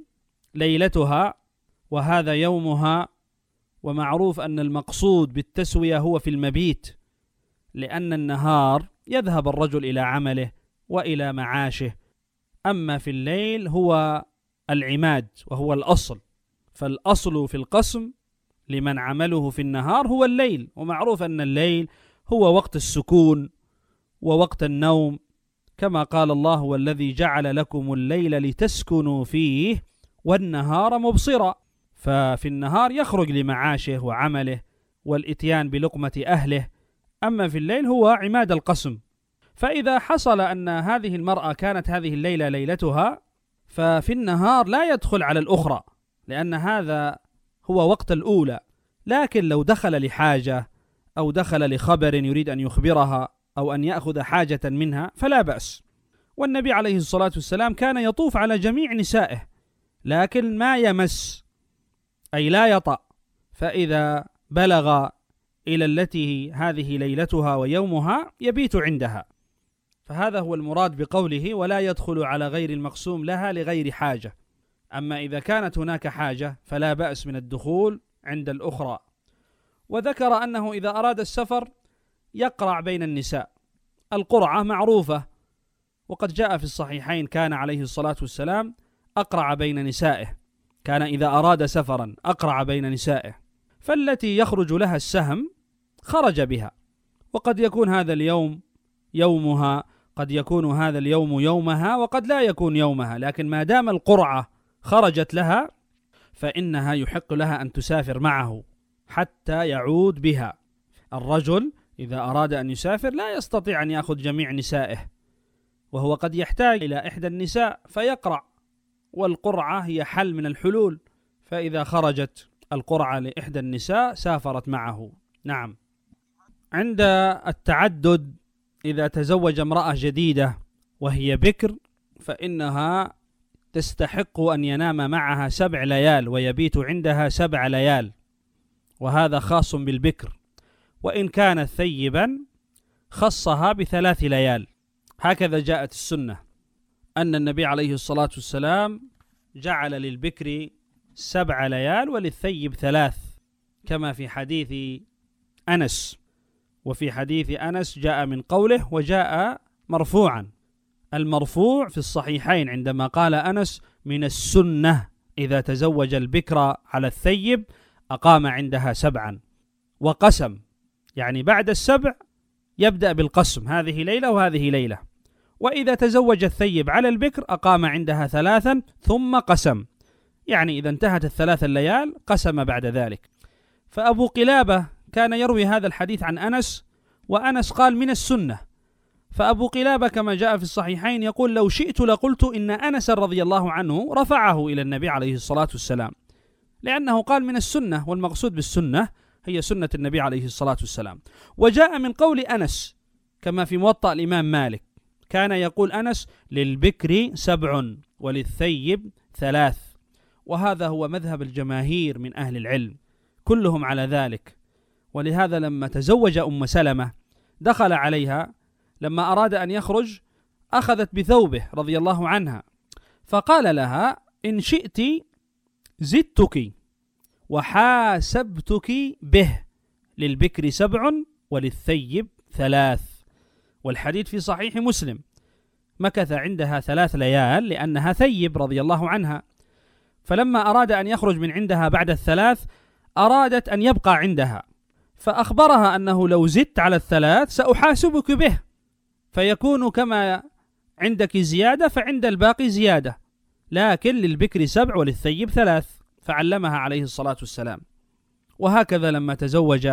ليلتها وهذا يومها، ومعروف أن المقصود بالتسوية هو في المبيت، لأن النهار يذهب الرجل إلى عمله وإلى معاشه، أما في الليل هو العماد وهو الأصل. فالأصل في القسم لمن عمله في النهار هو الليل، ومعروف أن الليل هو وقت السكون ووقت النوم، كما قال الله: والذي جعل لكم الليل لتسكنوا فيه والنهار مبصرا. ففي النهار يخرج لمعاشه وعمله والإتيان بلقمة أهله، أما في الليل هو عماد القسم. فإذا حصل أن هذه المرأة كانت هذه الليلة ليلتها، ففي النهار لا يدخل على الأخرى، لأن هذا هو وقت الأولى. لكن لو دخل لحاجة أو دخل لخبر يريد أن يخبرها أو أن يأخذ حاجة منها فلا بأس. والنبي عليه الصلاة والسلام كان يطوف على جميع نسائه، لكن ما يمس، أي لا يطأ. فإذا بلغ إلى التي هذه ليلتها ويومها يبيت عندها. فهذا هو المراد بقوله: ولا يدخل على غير المقسوم لها لغير حاجة. أما إذا كانت هناك حاجة فلا بأس من الدخول عند الأخرى. وذكر أنه إذا أراد السفر يقرع بين النساء. القرعة معروفة، وقد جاء في الصحيحين كان عليه الصلاة والسلام أقرع بين نسائه، كان إذا أراد سفرا أقرع بين نسائه، فالتي يخرج لها السهم خرج بها. وقد يكون هذا اليوم يومها، قد يكون هذا اليوم يومها، وقد لا يكون يومها، لكن ما دام القرعة خرجت لها فإنها يحق لها أن تسافر معه حتى يعود بها. الرجل إذا أراد أن يسافر لا يستطيع أن يأخذ جميع نسائه، وهو قد يحتاج إلى إحدى النساء فيقرع، والقرعة هي حل من الحلول، فإذا خرجت القرعة لإحدى النساء سافرت معه. نعم. عند التعدد إذا تزوج امرأة جديدة وهي بكر فإنها تستحق أن ينام معها سبع ليال ويبيت عندها سبع ليال، وهذا خاص بالبكر. وإن كانت ثيبا خصها بثلاث ليال. هكذا جاءت السنة أن النبي عليه الصلاة والسلام جعل للبكر سبع ليال وللثيب ثلاث، كما في حديث أنس. وفي حديث أنس جاء من قوله وجاء مرفوعا. المرفوع في الصحيحين عندما قال أنس: من السنة إذا تزوج البكر على الثيب أقام عندها سبعا، وقسم، يعني بعد السبع يبدأ بالقسم، هذه ليلة وهذه ليلة. وإذا تزوج الثيب على البكر أقام عندها ثلاثا ثم قسم، يعني إذا انتهت الثلاث الليال قسم بعد ذلك. فأبو قلابة كان يروي هذا الحديث عن أنس، وأنس قال من السنة. فأبو قلابة كما جاء في الصحيحين يقول: لو شئت لقلت إن أنس رضي الله عنه رفعه إلى النبي عليه الصلاة والسلام، لأنه قال من السنة، والمقصود بالسنة هي سنة النبي عليه الصلاة والسلام. وجاء من قول أنس كما في موطأ الإمام مالك، كان يقول أنس: للبكر سبع وللثيب ثلاث. وهذا هو مذهب الجماهير من أهل العلم، كلهم على ذلك. ولهذا لما تزوج أم سلمة دخل عليها، لما أراد أن يخرج أخذت بثوبه رضي الله عنها، فقال لها: إن شئت زدتك وحاسبتك به، للبكر سبع وللثيب ثلاث. والحديث في صحيح مسلم. مكث عندها ثلاث ليال لأنها ثيب رضي الله عنها، فلما أراد أن يخرج من عندها بعد الثلاث أرادت أن يبقى عندها، فأخبرها أنه لو زدت على الثلاث سأحاسبك به، فيكون كما عندك زيادة فعند الباقي زيادة، لكن للبكر سبع وللثيب ثلاث. فعلمها عليه الصلاة والسلام. وهكذا لما تزوج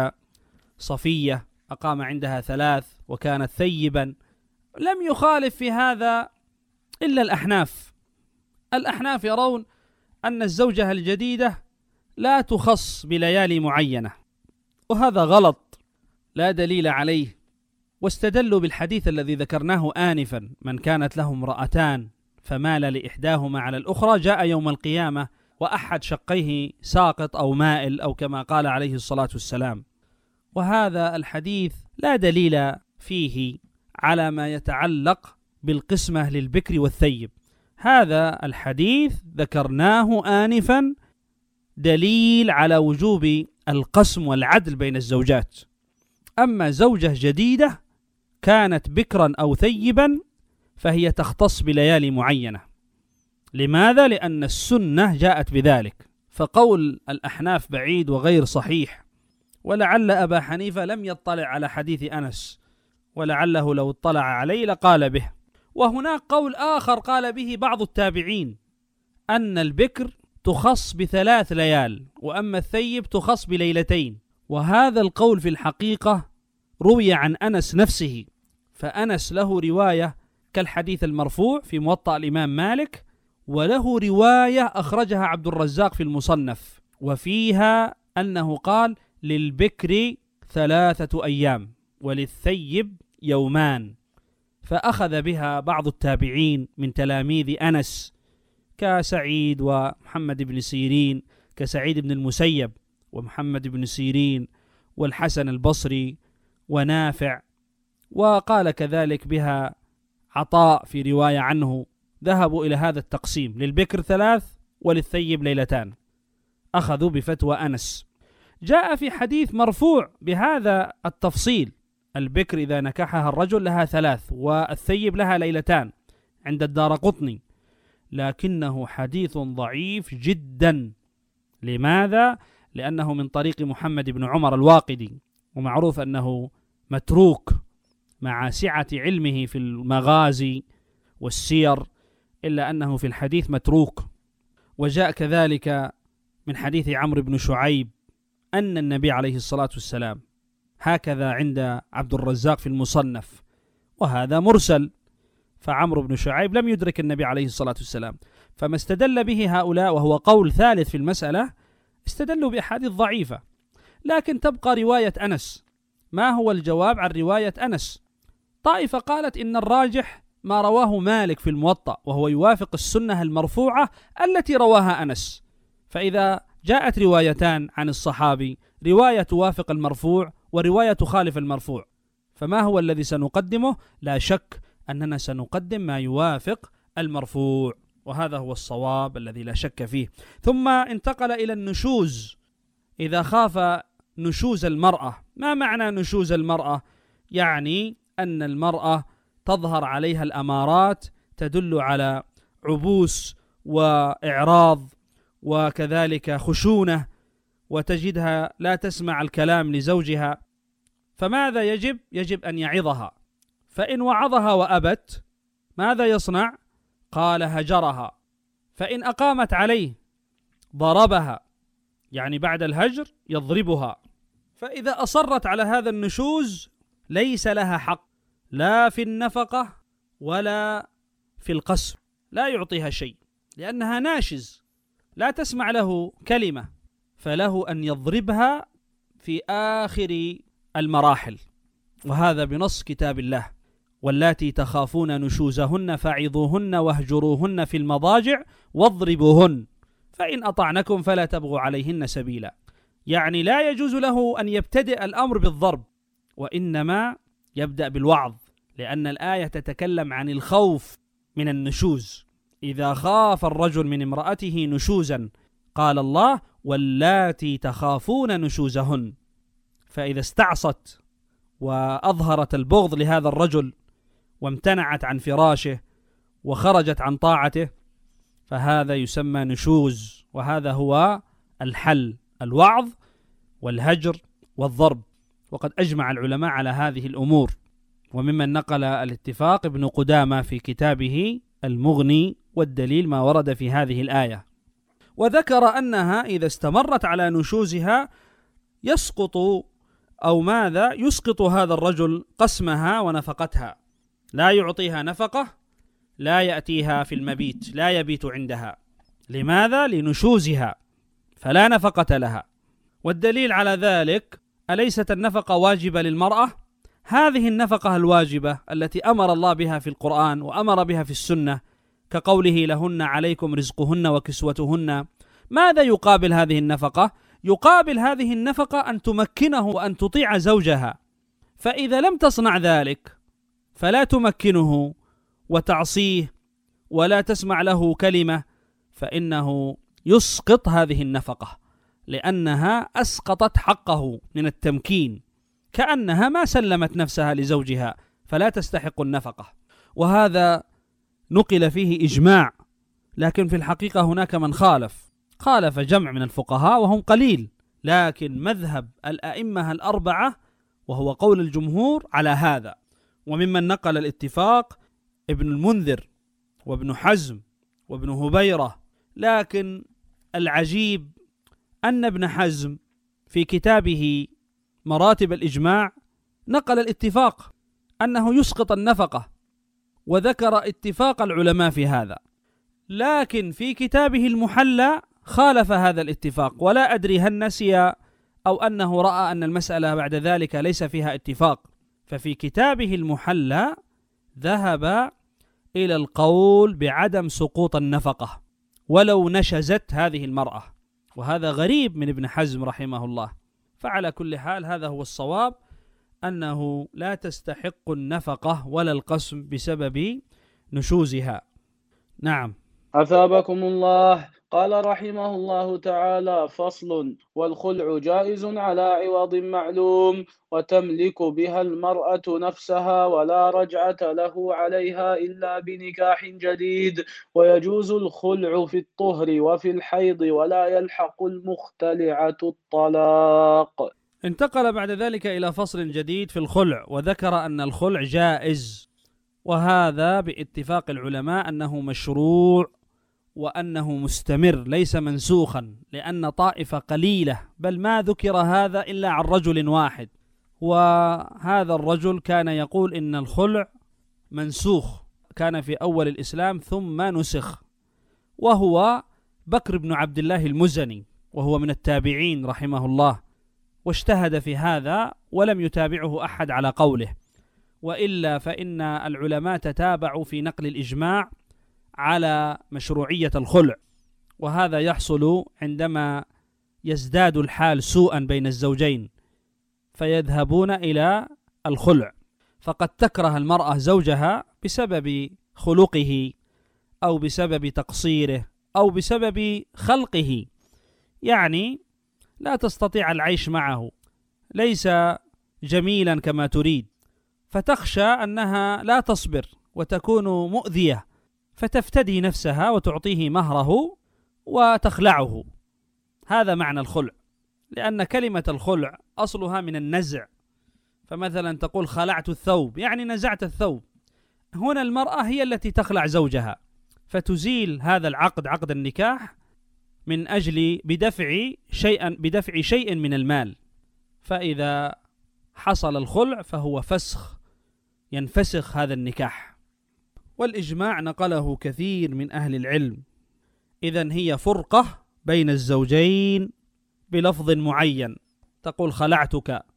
صفية أقام عندها ثلاث وكانت ثيبا. لم يخالف في هذا إلا الأحناف. الأحناف يرون أن الزوجة الجديدة لا تخص بليالي معينة، وهذا غلط لا دليل عليه. واستدلوا بالحديث الذي ذكرناه آنفا: من كانت له امرأتان فمال لإحداهما على الأخرى جاء يوم القيامة وأحد شقيه ساقط أو مائل، أو كما قال عليه الصلاة والسلام. وهذا الحديث لا دليل فيه على ما يتعلق بالقسمة للبكر والثيب. هذا الحديث ذكرناه آنفا دليل على وجوب القسم والعدل بين الزوجات. أما زوجة جديدة كانت بكرا أو ثيبا فهي تختص بليالي معينة. لماذا؟ لأن السنة جاءت بذلك. فقول الأحناف بعيد وغير صحيح، ولعل أبا حنيفة لم يطلع على حديث أنس، ولعله لو اطلع عليه لقال به. وهناك قول آخر قال به بعض التابعين، أن البكر تخص بثلاث ليال وأما الثيب تخص بليلتين. وهذا القول في الحقيقة روي عن أنس نفسه، فأنس له رواية كالحديث المرفوع في موطأ الإمام مالك، وله رواية أخرجها عبد الرزاق في المصنف، وفيها أنه قال: للبكر ثلاثة أيام وللثيب يومان. فأخذ بها بعض التابعين من تلاميذ أنس كسعيد ومحمد بن سيرين، كسعيد بن المسيب ومحمد بن سيرين والحسن البصري ونافع، وقال كذلك بها عطاء في رواية عنه. ذهبوا إلى هذا التقسيم: للبكر ثلاث وللثيب ليلتان. أخذوا بفتوى أنس. جاء في حديث مرفوع بهذا التفصيل: البكر إذا نكحها الرجل لها ثلاث والثيب لها ليلتان، عند الدارقطني، لكنه حديث ضعيف جدا. لماذا؟ لأنه من طريق محمد بن عمر الواقدي، ومعروف أنه متروك مع سعة علمه في المغازي والسير، إلا أنه في الحديث متروك. وجاء كذلك من حديث عمرو بن شعيب أن النبي عليه الصلاة والسلام، هكذا عند عبد الرزاق في المصنف، وهذا مرسل، فعمرو بن شعيب لم يدرك النبي عليه الصلاة والسلام. فما استدل به هؤلاء، وهو قول ثالث في المسألة، استدلوا بأحاديث ضعيفة. لكن تبقى رواية أنس. ما هو الجواب عن رواية أنس؟ طائفة قالت إن الراجح ما رواه مالك في الموطأ، وهو يوافق السنة المرفوعة التي رواها أنس. فإذا جاءت روايتان عن الصحابي، رواية توافق المرفوع ورواية تخالف المرفوع، فما هو الذي سنقدمه؟ لا شك أننا سنقدم ما يوافق المرفوع، وهذا هو الصواب الذي لا شك فيه. ثم انتقل إلى النشوز. إذا خاف نشوز المرأة. ما معنى نشوز المرأة؟ يعني أن المرأة تظهر عليها الأمارات تدل على عبوس وإعراض وكذلك خشونة، وتجدها لا تسمع الكلام لزوجها، فماذا يجب؟ يجب أن يعظها. فإن وعظها وأبت ماذا يصنع؟ قال هجرها. فإن أقامت عليه ضربها، يعني بعد الهجر يضربها. فإذا أصرت على هذا النشوز ليس لها حق لا في النفقة ولا في القسم، لا يعطيها شيء لأنها ناشز لا تسمع له كلمة، فله أن يضربها في آخر المراحل. وهذا بنص كتاب الله: واللاتي تخافون نشوزهن فعظوهن واهجروهن في المضاجع واضربوهن فإن أطعنكم فلا تبغوا عليهن سبيلا. يعني لا يجوز له أن يبتدئ الأمر بالضرب، وإنما يبدأ بالوعظ، لأن الآية تتكلم عن الخوف من النشوز. إذا خاف الرجل من امرأته نشوزا قال الله: واللاتي تخافون نشوزهن. فإذا استعصت وأظهرت البغض لهذا الرجل وامتنعت عن فراشه وخرجت عن طاعته فهذا يسمى نشوز، وهذا هو الحل: الوعظ والهجر والضرب. وقد أجمع العلماء على هذه الأمور، وممن نقل الاتفاق ابن قدامة في كتابه المغني، والدليل ما ورد في هذه الآية. وذكر أنها إذا استمرت على نشوزها يسقط أو ماذا يسقط هذا الرجل قسمها ونفقتها، لا يعطيها نفقة، لا يأتيها في المبيت، لا يبيت عندها. لماذا؟ لنشوزها، فلا نفقة لها. والدليل على ذلك: أليست النفقة واجبة للمرأة؟ هذه النفقة الواجبة التي أمر الله بها في القرآن وأمر بها في السنة، كقوله: لهن عليكم رزقهن وكسوتهن. ماذا يقابل هذه النفقة؟ يقابل هذه النفقة أن تمكنه وأن تطيع زوجها، فإذا لم تصنع ذلك فلا تمكنه وتعصيه ولا تسمع له كلمة، فإنه يسقط هذه النفقة، لأنها أسقطت حقه من التمكين، كأنها ما سلمت نفسها لزوجها، فلا تستحق النفقة. وهذا نقل فيه إجماع، لكن في الحقيقة هناك من خالف خالف جمع من الفقهاء وهم قليل، لكن مذهب الأئمة الأربعة وهو قول الجمهور على هذا. وممن نقل الاتفاق ابن المنذر وابن حزم وابن هبيرة، لكن العجيب أن ابن حزم في كتابه مراتب الإجماع نقل الاتفاق أنه يسقط النفقة، وذكر اتفاق العلماء في هذا، لكن في كتابه المحلى خالف هذا الاتفاق، ولا أدري هل نسي أو أنه رأى أن المسألة بعد ذلك ليس فيها اتفاق. ففي كتابه المحلى ذهب إلى القول بعدم سقوط النفقة ولو نشزت هذه المرأة، وهذا غريب من ابن حزم رحمه الله. فعلى كل حال هذا هو الصواب، أنه لا تستحق النفقة ولا القسم بسبب نشوزها. نعم. أثابكم الله. قال رحمه الله تعالى: فصل: والخلع جائز على عوض معلوم، وتملك بها المرأة نفسها ولا رجعة له عليها إلا بنكاح جديد، ويجوز الخلع في الطهر وفي الحيض، ولا يلحق المختلعة الطلاق. انتقل بعد ذلك إلى فصل جديد في الخلع، وذكر أن الخلع جائز، وهذا باتفاق العلماء أنه مشروع وأنه مستمر ليس منسوخا، لأن طائفة قليلة بل ما ذكر هذا إلا عن رجل واحد، وهذا الرجل كان يقول إن الخلع منسوخ، كان في أول الإسلام ثم نسخ، وهو بكر بن عبد الله المزني، وهو من التابعين رحمه الله، واجتهد في هذا ولم يتابعه أحد على قوله، وإلا فإن العلماء تتابعوا في نقل الإجماع على مشروعية الخلع، وهذا يحصل عندما يزداد الحال سوءا بين الزوجين فيذهبون إلى الخلع، فقد تكره المرأة زوجها بسبب خلقه أو بسبب تقصيره أو بسبب خلقه، يعني لا تستطيع العيش معه، ليس جميلا كما تريد، فتخشى أنها لا تصبر وتكون مؤذية، فتفتدي نفسها وتعطيه مهره وتخلعه. هذا معنى الخلع، لأن كلمة الخلع أصلها من النزع، فمثلا تقول خلعت الثوب يعني نزعت الثوب. هنا المرأة هي التي تخلع زوجها، فتزيل هذا العقد، عقد النكاح، من أجل بدفع شيئا بدفع شيء من المال. فإذا حصل الخلع فهو فسخ، ينفسخ هذا النكاح. والإجماع نقله كثير من أهل العلم، إذن هي فرقة بين الزوجين بلفظ معين، تقول خلعتك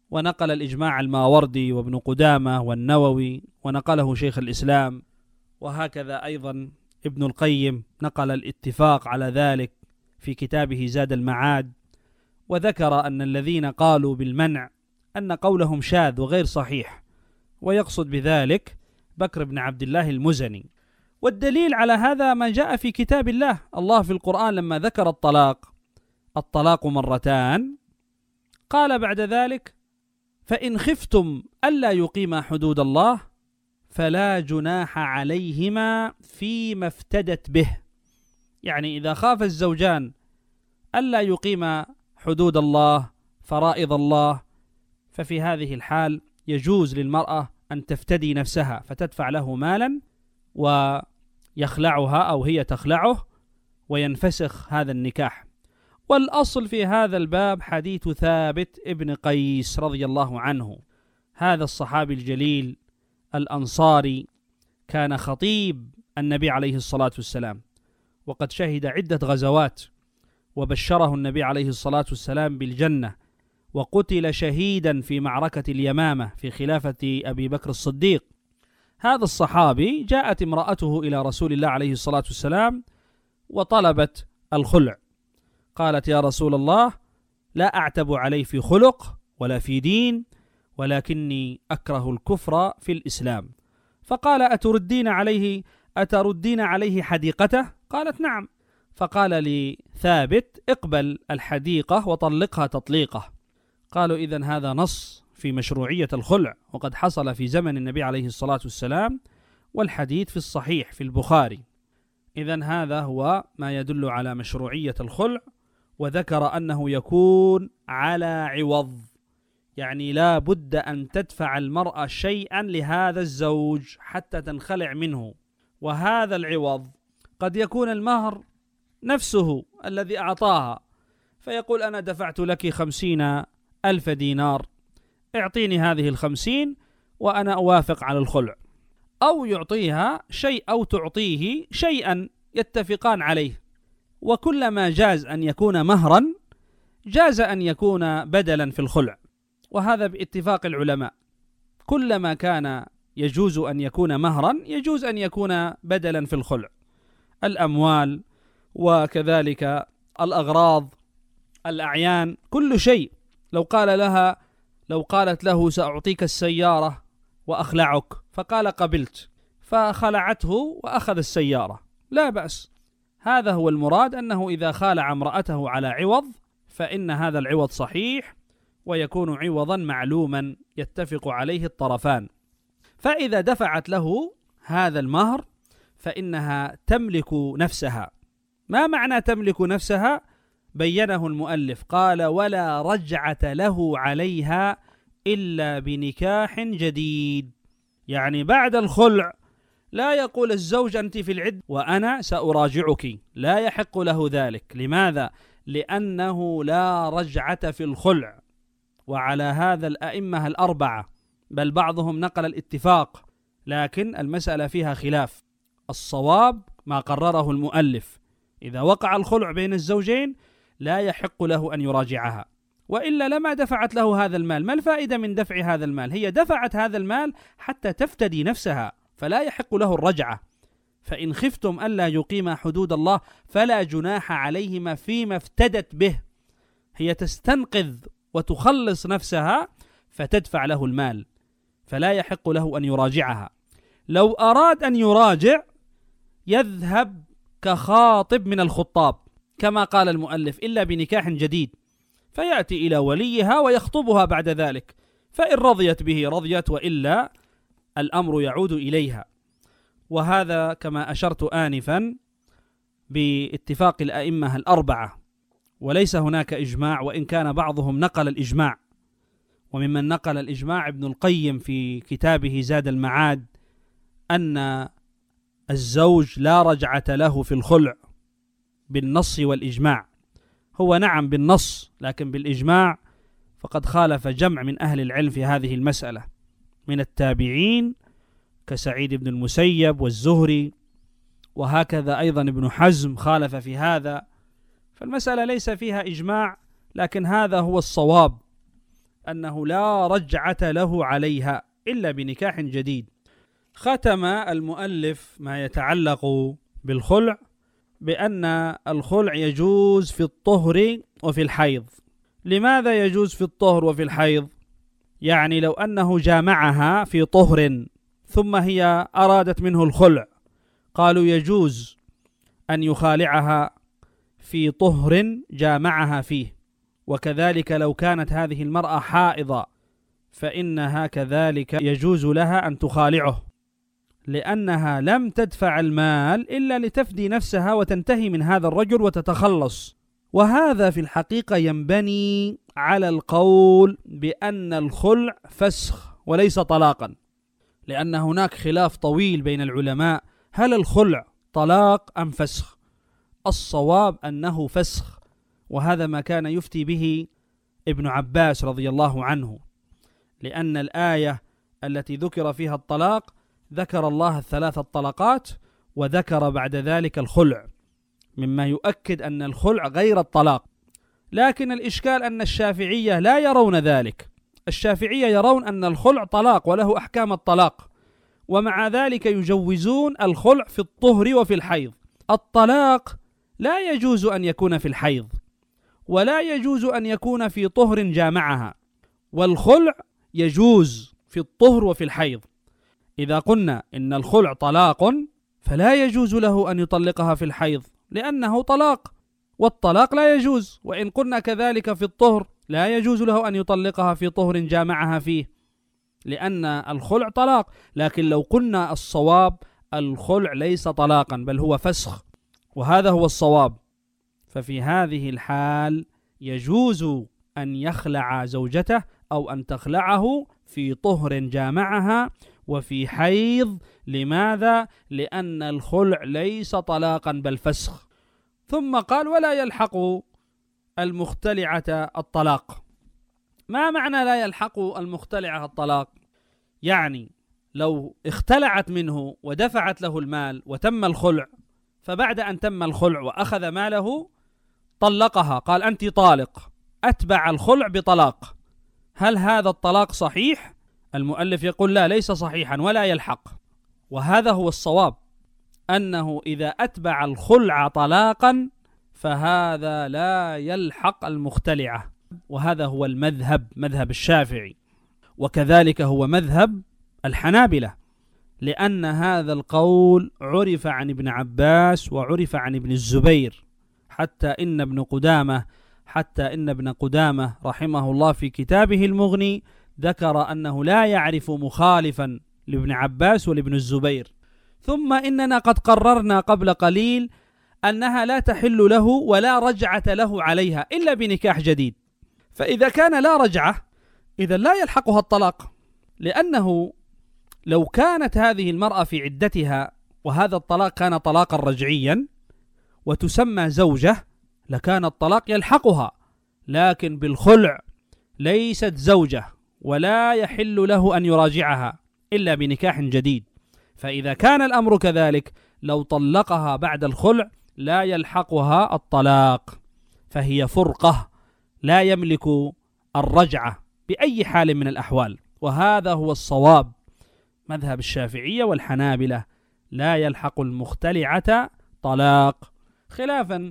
ونقل الإجماع الماوردي وابن قدامة والنووي، ونقله شيخ الإسلام، وهكذا أيضا ابن القيم نقل الاتفاق على ذلك في كتابه زاد المعاد، وذكر أن الذين قالوا بالمنع أن قولهم شاذ وغير صحيح، ويقصد بذلك بكر بن عبد الله المزني. والدليل على هذا ما جاء في كتاب الله. الله في القرآن لما ذكر الطلاق الطلاق مرتان قال بعد ذلك: فإن خفتم ألا يقيما حدود الله فلا جناح عليهما فيما افتدت به. يعني إذا خاف الزوجان ألا يقيما حدود الله فرائض الله، ففي هذه الحال يجوز للمرأة أن تفتدي نفسها فتدفع له مالا ويخلعها أو هي تخلعه وينفسخ هذا النكاح. والأصل في هذا الباب حديث ثابت ابن قيس رضي الله عنه. هذا الصحابي الجليل الأنصاري كان خطيب النبي عليه الصلاة والسلام، وقد شهد عدة غزوات، وبشره النبي عليه الصلاة والسلام بالجنة، وقتل شهيدا في معركة اليمامة في خلافة أبي بكر الصديق. هذا الصحابي جاءت امرأته إلى رسول الله عليه الصلاة والسلام وطلبت الخلع. قالت: يا رسول الله، لا أعتب عليه في خلق ولا في دين، ولكني أكره الكفر في الإسلام. فقال: أتردين عليه أتردين عليه حديقته؟ قالت: نعم. فقال لثابت: اقبل الحديقة وطلقها تطليقه. قالوا: إذن هذا نص في مشروعية الخلع، وقد حصل في زمن النبي عليه الصلاة والسلام، والحديث في الصحيح في البخاري. إذن هذا هو ما يدل على مشروعية الخلع. وذكر أنه يكون على عوض، يعني لا بد أن تدفع المرأة شيئا لهذا الزوج حتى تنخلع منه. وهذا العوض قد يكون المهر نفسه الذي أعطاها، فيقول: أنا دفعت لك خمسين ألف دينار، اعطيني هذه الخمسين وأنا أوافق على الخلع. أو يعطيها شيء أو تعطيه شيئا يتفقان عليه. وكلما جاز أن يكون مهرا جاز أن يكون بدلا في الخلع، وهذا باتفاق العلماء. كلما كان يجوز أن يكون مهرا يجوز أن يكون بدلا في الخلع. الأموال وكذلك الأغراض، الأعيان، كل شيء. لو قال لها لو قالت له: سأعطيك السيارة وأخلعك، فقال: قبلت، فخلعته وأخذ السيارة، لا بأس. هذا هو المراد، أنه إذا خالع امرأته على عوض فإن هذا العوض صحيح، ويكون عوضا معلوما يتفق عليه الطرفان. فإذا دفعت له هذا المهر فإنها تملك نفسها. ما معنى تملك نفسها؟ بينه المؤلف، قال: ولا رجعة له عليها إلا بنكاح جديد. يعني بعد الخلع لا يقول الزوج: أنت في العد وأنا سأراجعك، لا يحق له ذلك. لماذا؟ لأنه لا رجعة في الخلع. وعلى هذا الأئمة الأربعة، بل بعضهم نقل الاتفاق، لكن المسألة فيها خلاف. الصواب ما قرره المؤلف: إذا وقع الخلع بين الزوجين لا يحق له أن يراجعها، وإلا لما دفعت له هذا المال. ما الفائدة من دفع هذا المال؟ هي دفعت هذا المال حتى تفتدي نفسها، فلا يحق له الرجعة. فإن خفتم ألا يقيما حدود الله فلا جناح عليهما فيما افتدت به. هي تستنقذ وتخلص نفسها فتدفع له المال، فلا يحق له أن يراجعها. لو أراد أن يراجع يذهب كخاطب من الخطاب كما قال المؤلف: إلا بنكاح جديد، فيأتي إلى وليها ويخطبها بعد ذلك، فإن رضيت به رضيت، وإلا الأمر يعود إليها. وهذا كما أشرت آنفا باتفاق الأئمة الأربعة، وليس هناك إجماع، وإن كان بعضهم نقل الإجماع. وممن نقل الإجماع ابن القيم في كتابه زاد المعاد، أن الزوج لا رجعة له في الخلع بالنص والإجماع. هو نعم بالنص، لكن بالإجماع فقد خالف جمع من أهل العلم في هذه المسألة من التابعين كسعيد بن المسيب والزهري، وهكذا أيضا ابن حزم خالف في هذا. فالمسألة ليس فيها إجماع، لكن هذا هو الصواب. أنه لا رجعة له عليها إلا بنكاح جديد. ختم المؤلف ما يتعلق بالخلع بأن الخلع يجوز في الطهر وفي الحيض. لماذا يجوز في الطهر وفي الحيض؟ يعني لو أنه جامعها في طهر ثم هي أرادت منه الخلع، قالوا يجوز أن يخالعها في طهر جامعها فيه. وكذلك لو كانت هذه المرأة حائضة فإنها كذلك يجوز لها أن تخالعه، لأنها لم تدفع المال إلا لتفدي نفسها وتنتهي من هذا الرجل وتتخلص. وهذا في الحقيقة ينبني على القول بأن الخلع فسخ وليس طلاقا، لأن هناك خلاف طويل بين العلماء هل الخلع طلاق أم فسخ؟ الصواب أنه فسخ، وهذا ما كان يفتي به ابن عباس رضي الله عنه، لأن الآية التي ذكر فيها الطلاق ذكر الله الثلاث الطلقات وذكر بعد ذلك الخلع، مما يؤكد أن الخلع غير الطلاق. لكن الإشكال أن الشافعية لا يرون ذلك. الشافعية يرون أن الخلع طلاق وله أحكام الطلاق، ومع ذلك يجوزون الخلع في الطهر وفي الحيض. الطلاق لا يجوز أن يكون في الحيض، ولا يجوز أن يكون في طهر جامعها، والخلع يجوز في الطهر وفي الحيض. إذا قلنا إن الخلع طلاق فلا يجوز له أن يطلقها في الحيض لأنه طلاق، والطلاق لا يجوز. وإن قلنا كذلك في الطهر لا يجوز له أن يطلقها في طهر جامعها فيه لأن الخلع طلاق. لكن لو قلنا الصواب الخلع ليس طلاقا بل هو فسخ، وهذا هو الصواب، ففي هذه الحال يجوز أن يخلع زوجته أو أن تخلعه في طهر جامعها وفي حيض. لماذا؟ لأن الخلع ليس طلاقا بل فسخ. ثم قال ولا يلحق المختلعة الطلاق. ما معنى لا يلحق المختلعة الطلاق؟ يعني لو اختلعت منه ودفعت له المال وتم الخلع، فبعد أن تم الخلع وأخذ ماله طلقها، قال أنت طالق، أتبع الخلع بطلاق، هل هذا الطلاق صحيح؟ المؤلف يقول لا، ليس صحيحا ولا يلحق. وهذا هو الصواب، أنه إذا أتبع الخلع طلاقا فهذا لا يلحق المختلعة، وهذا هو المذهب، مذهب الشافعي، وكذلك هو مذهب الحنابلة، لأن هذا القول عرف عن ابن عباس وعرف عن ابن الزبير، حتى إن ابن قدامة حتى إن ابن قدامة رحمه الله في كتابه المغني ذكر أنه لا يعرف مخالفا لابن عباس ولابن الزبير. ثم إننا قد قررنا قبل قليل أنها لا تحل له ولا رجعة له عليها إلا بنكاح جديد، فإذا كان لا رجعة إذا لا يلحقها الطلاق، لأنه لو كانت هذه المرأة في عدتها وهذا الطلاق كان طلاقا رجعيا وتسمى زوجة لكان الطلاق يلحقها، لكن بالخلع ليست زوجة ولا يحل له أن يراجعها إلا بنكاح جديد. فإذا كان الأمر كذلك لو طلقها بعد الخلع لا يلحقها الطلاق، فهي فرقة لا يملك الرجعة بأي حال من الأحوال. وهذا هو الصواب، مذهب الشافعية والحنابلة، لا يلحق المختلعة طلاق، خلافا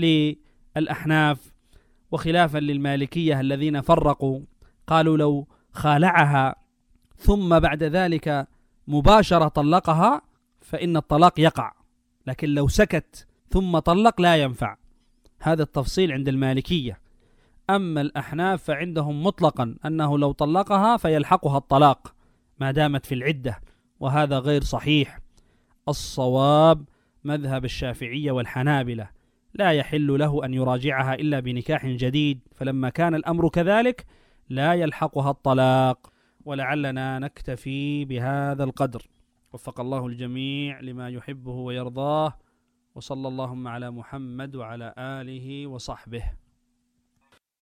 للأحناف وخلافا للمالكية الذين فرقوا، قالوا لو خالعها ثم بعد ذلك مباشرة طلقها فإن الطلاق يقع، لكن لو سكت ثم طلق لا ينفع. هذا التفصيل عند المالكية. أما الأحناف فعندهم مطلقا أنه لو طلقها فيلحقها الطلاق ما دامت في العدة، وهذا غير صحيح. الصواب مذهب الشافعية والحنابلة، لا يحل له أن يراجعها إلا بنكاح جديد، فلما كان الأمر كذلك لا يلحقها الطلاق. ولعلنا نكتفي بهذا القدر، وفق الله الجميع لما يحبه ويرضاه، وصلى اللهم على محمد وعلى آله وصحبه.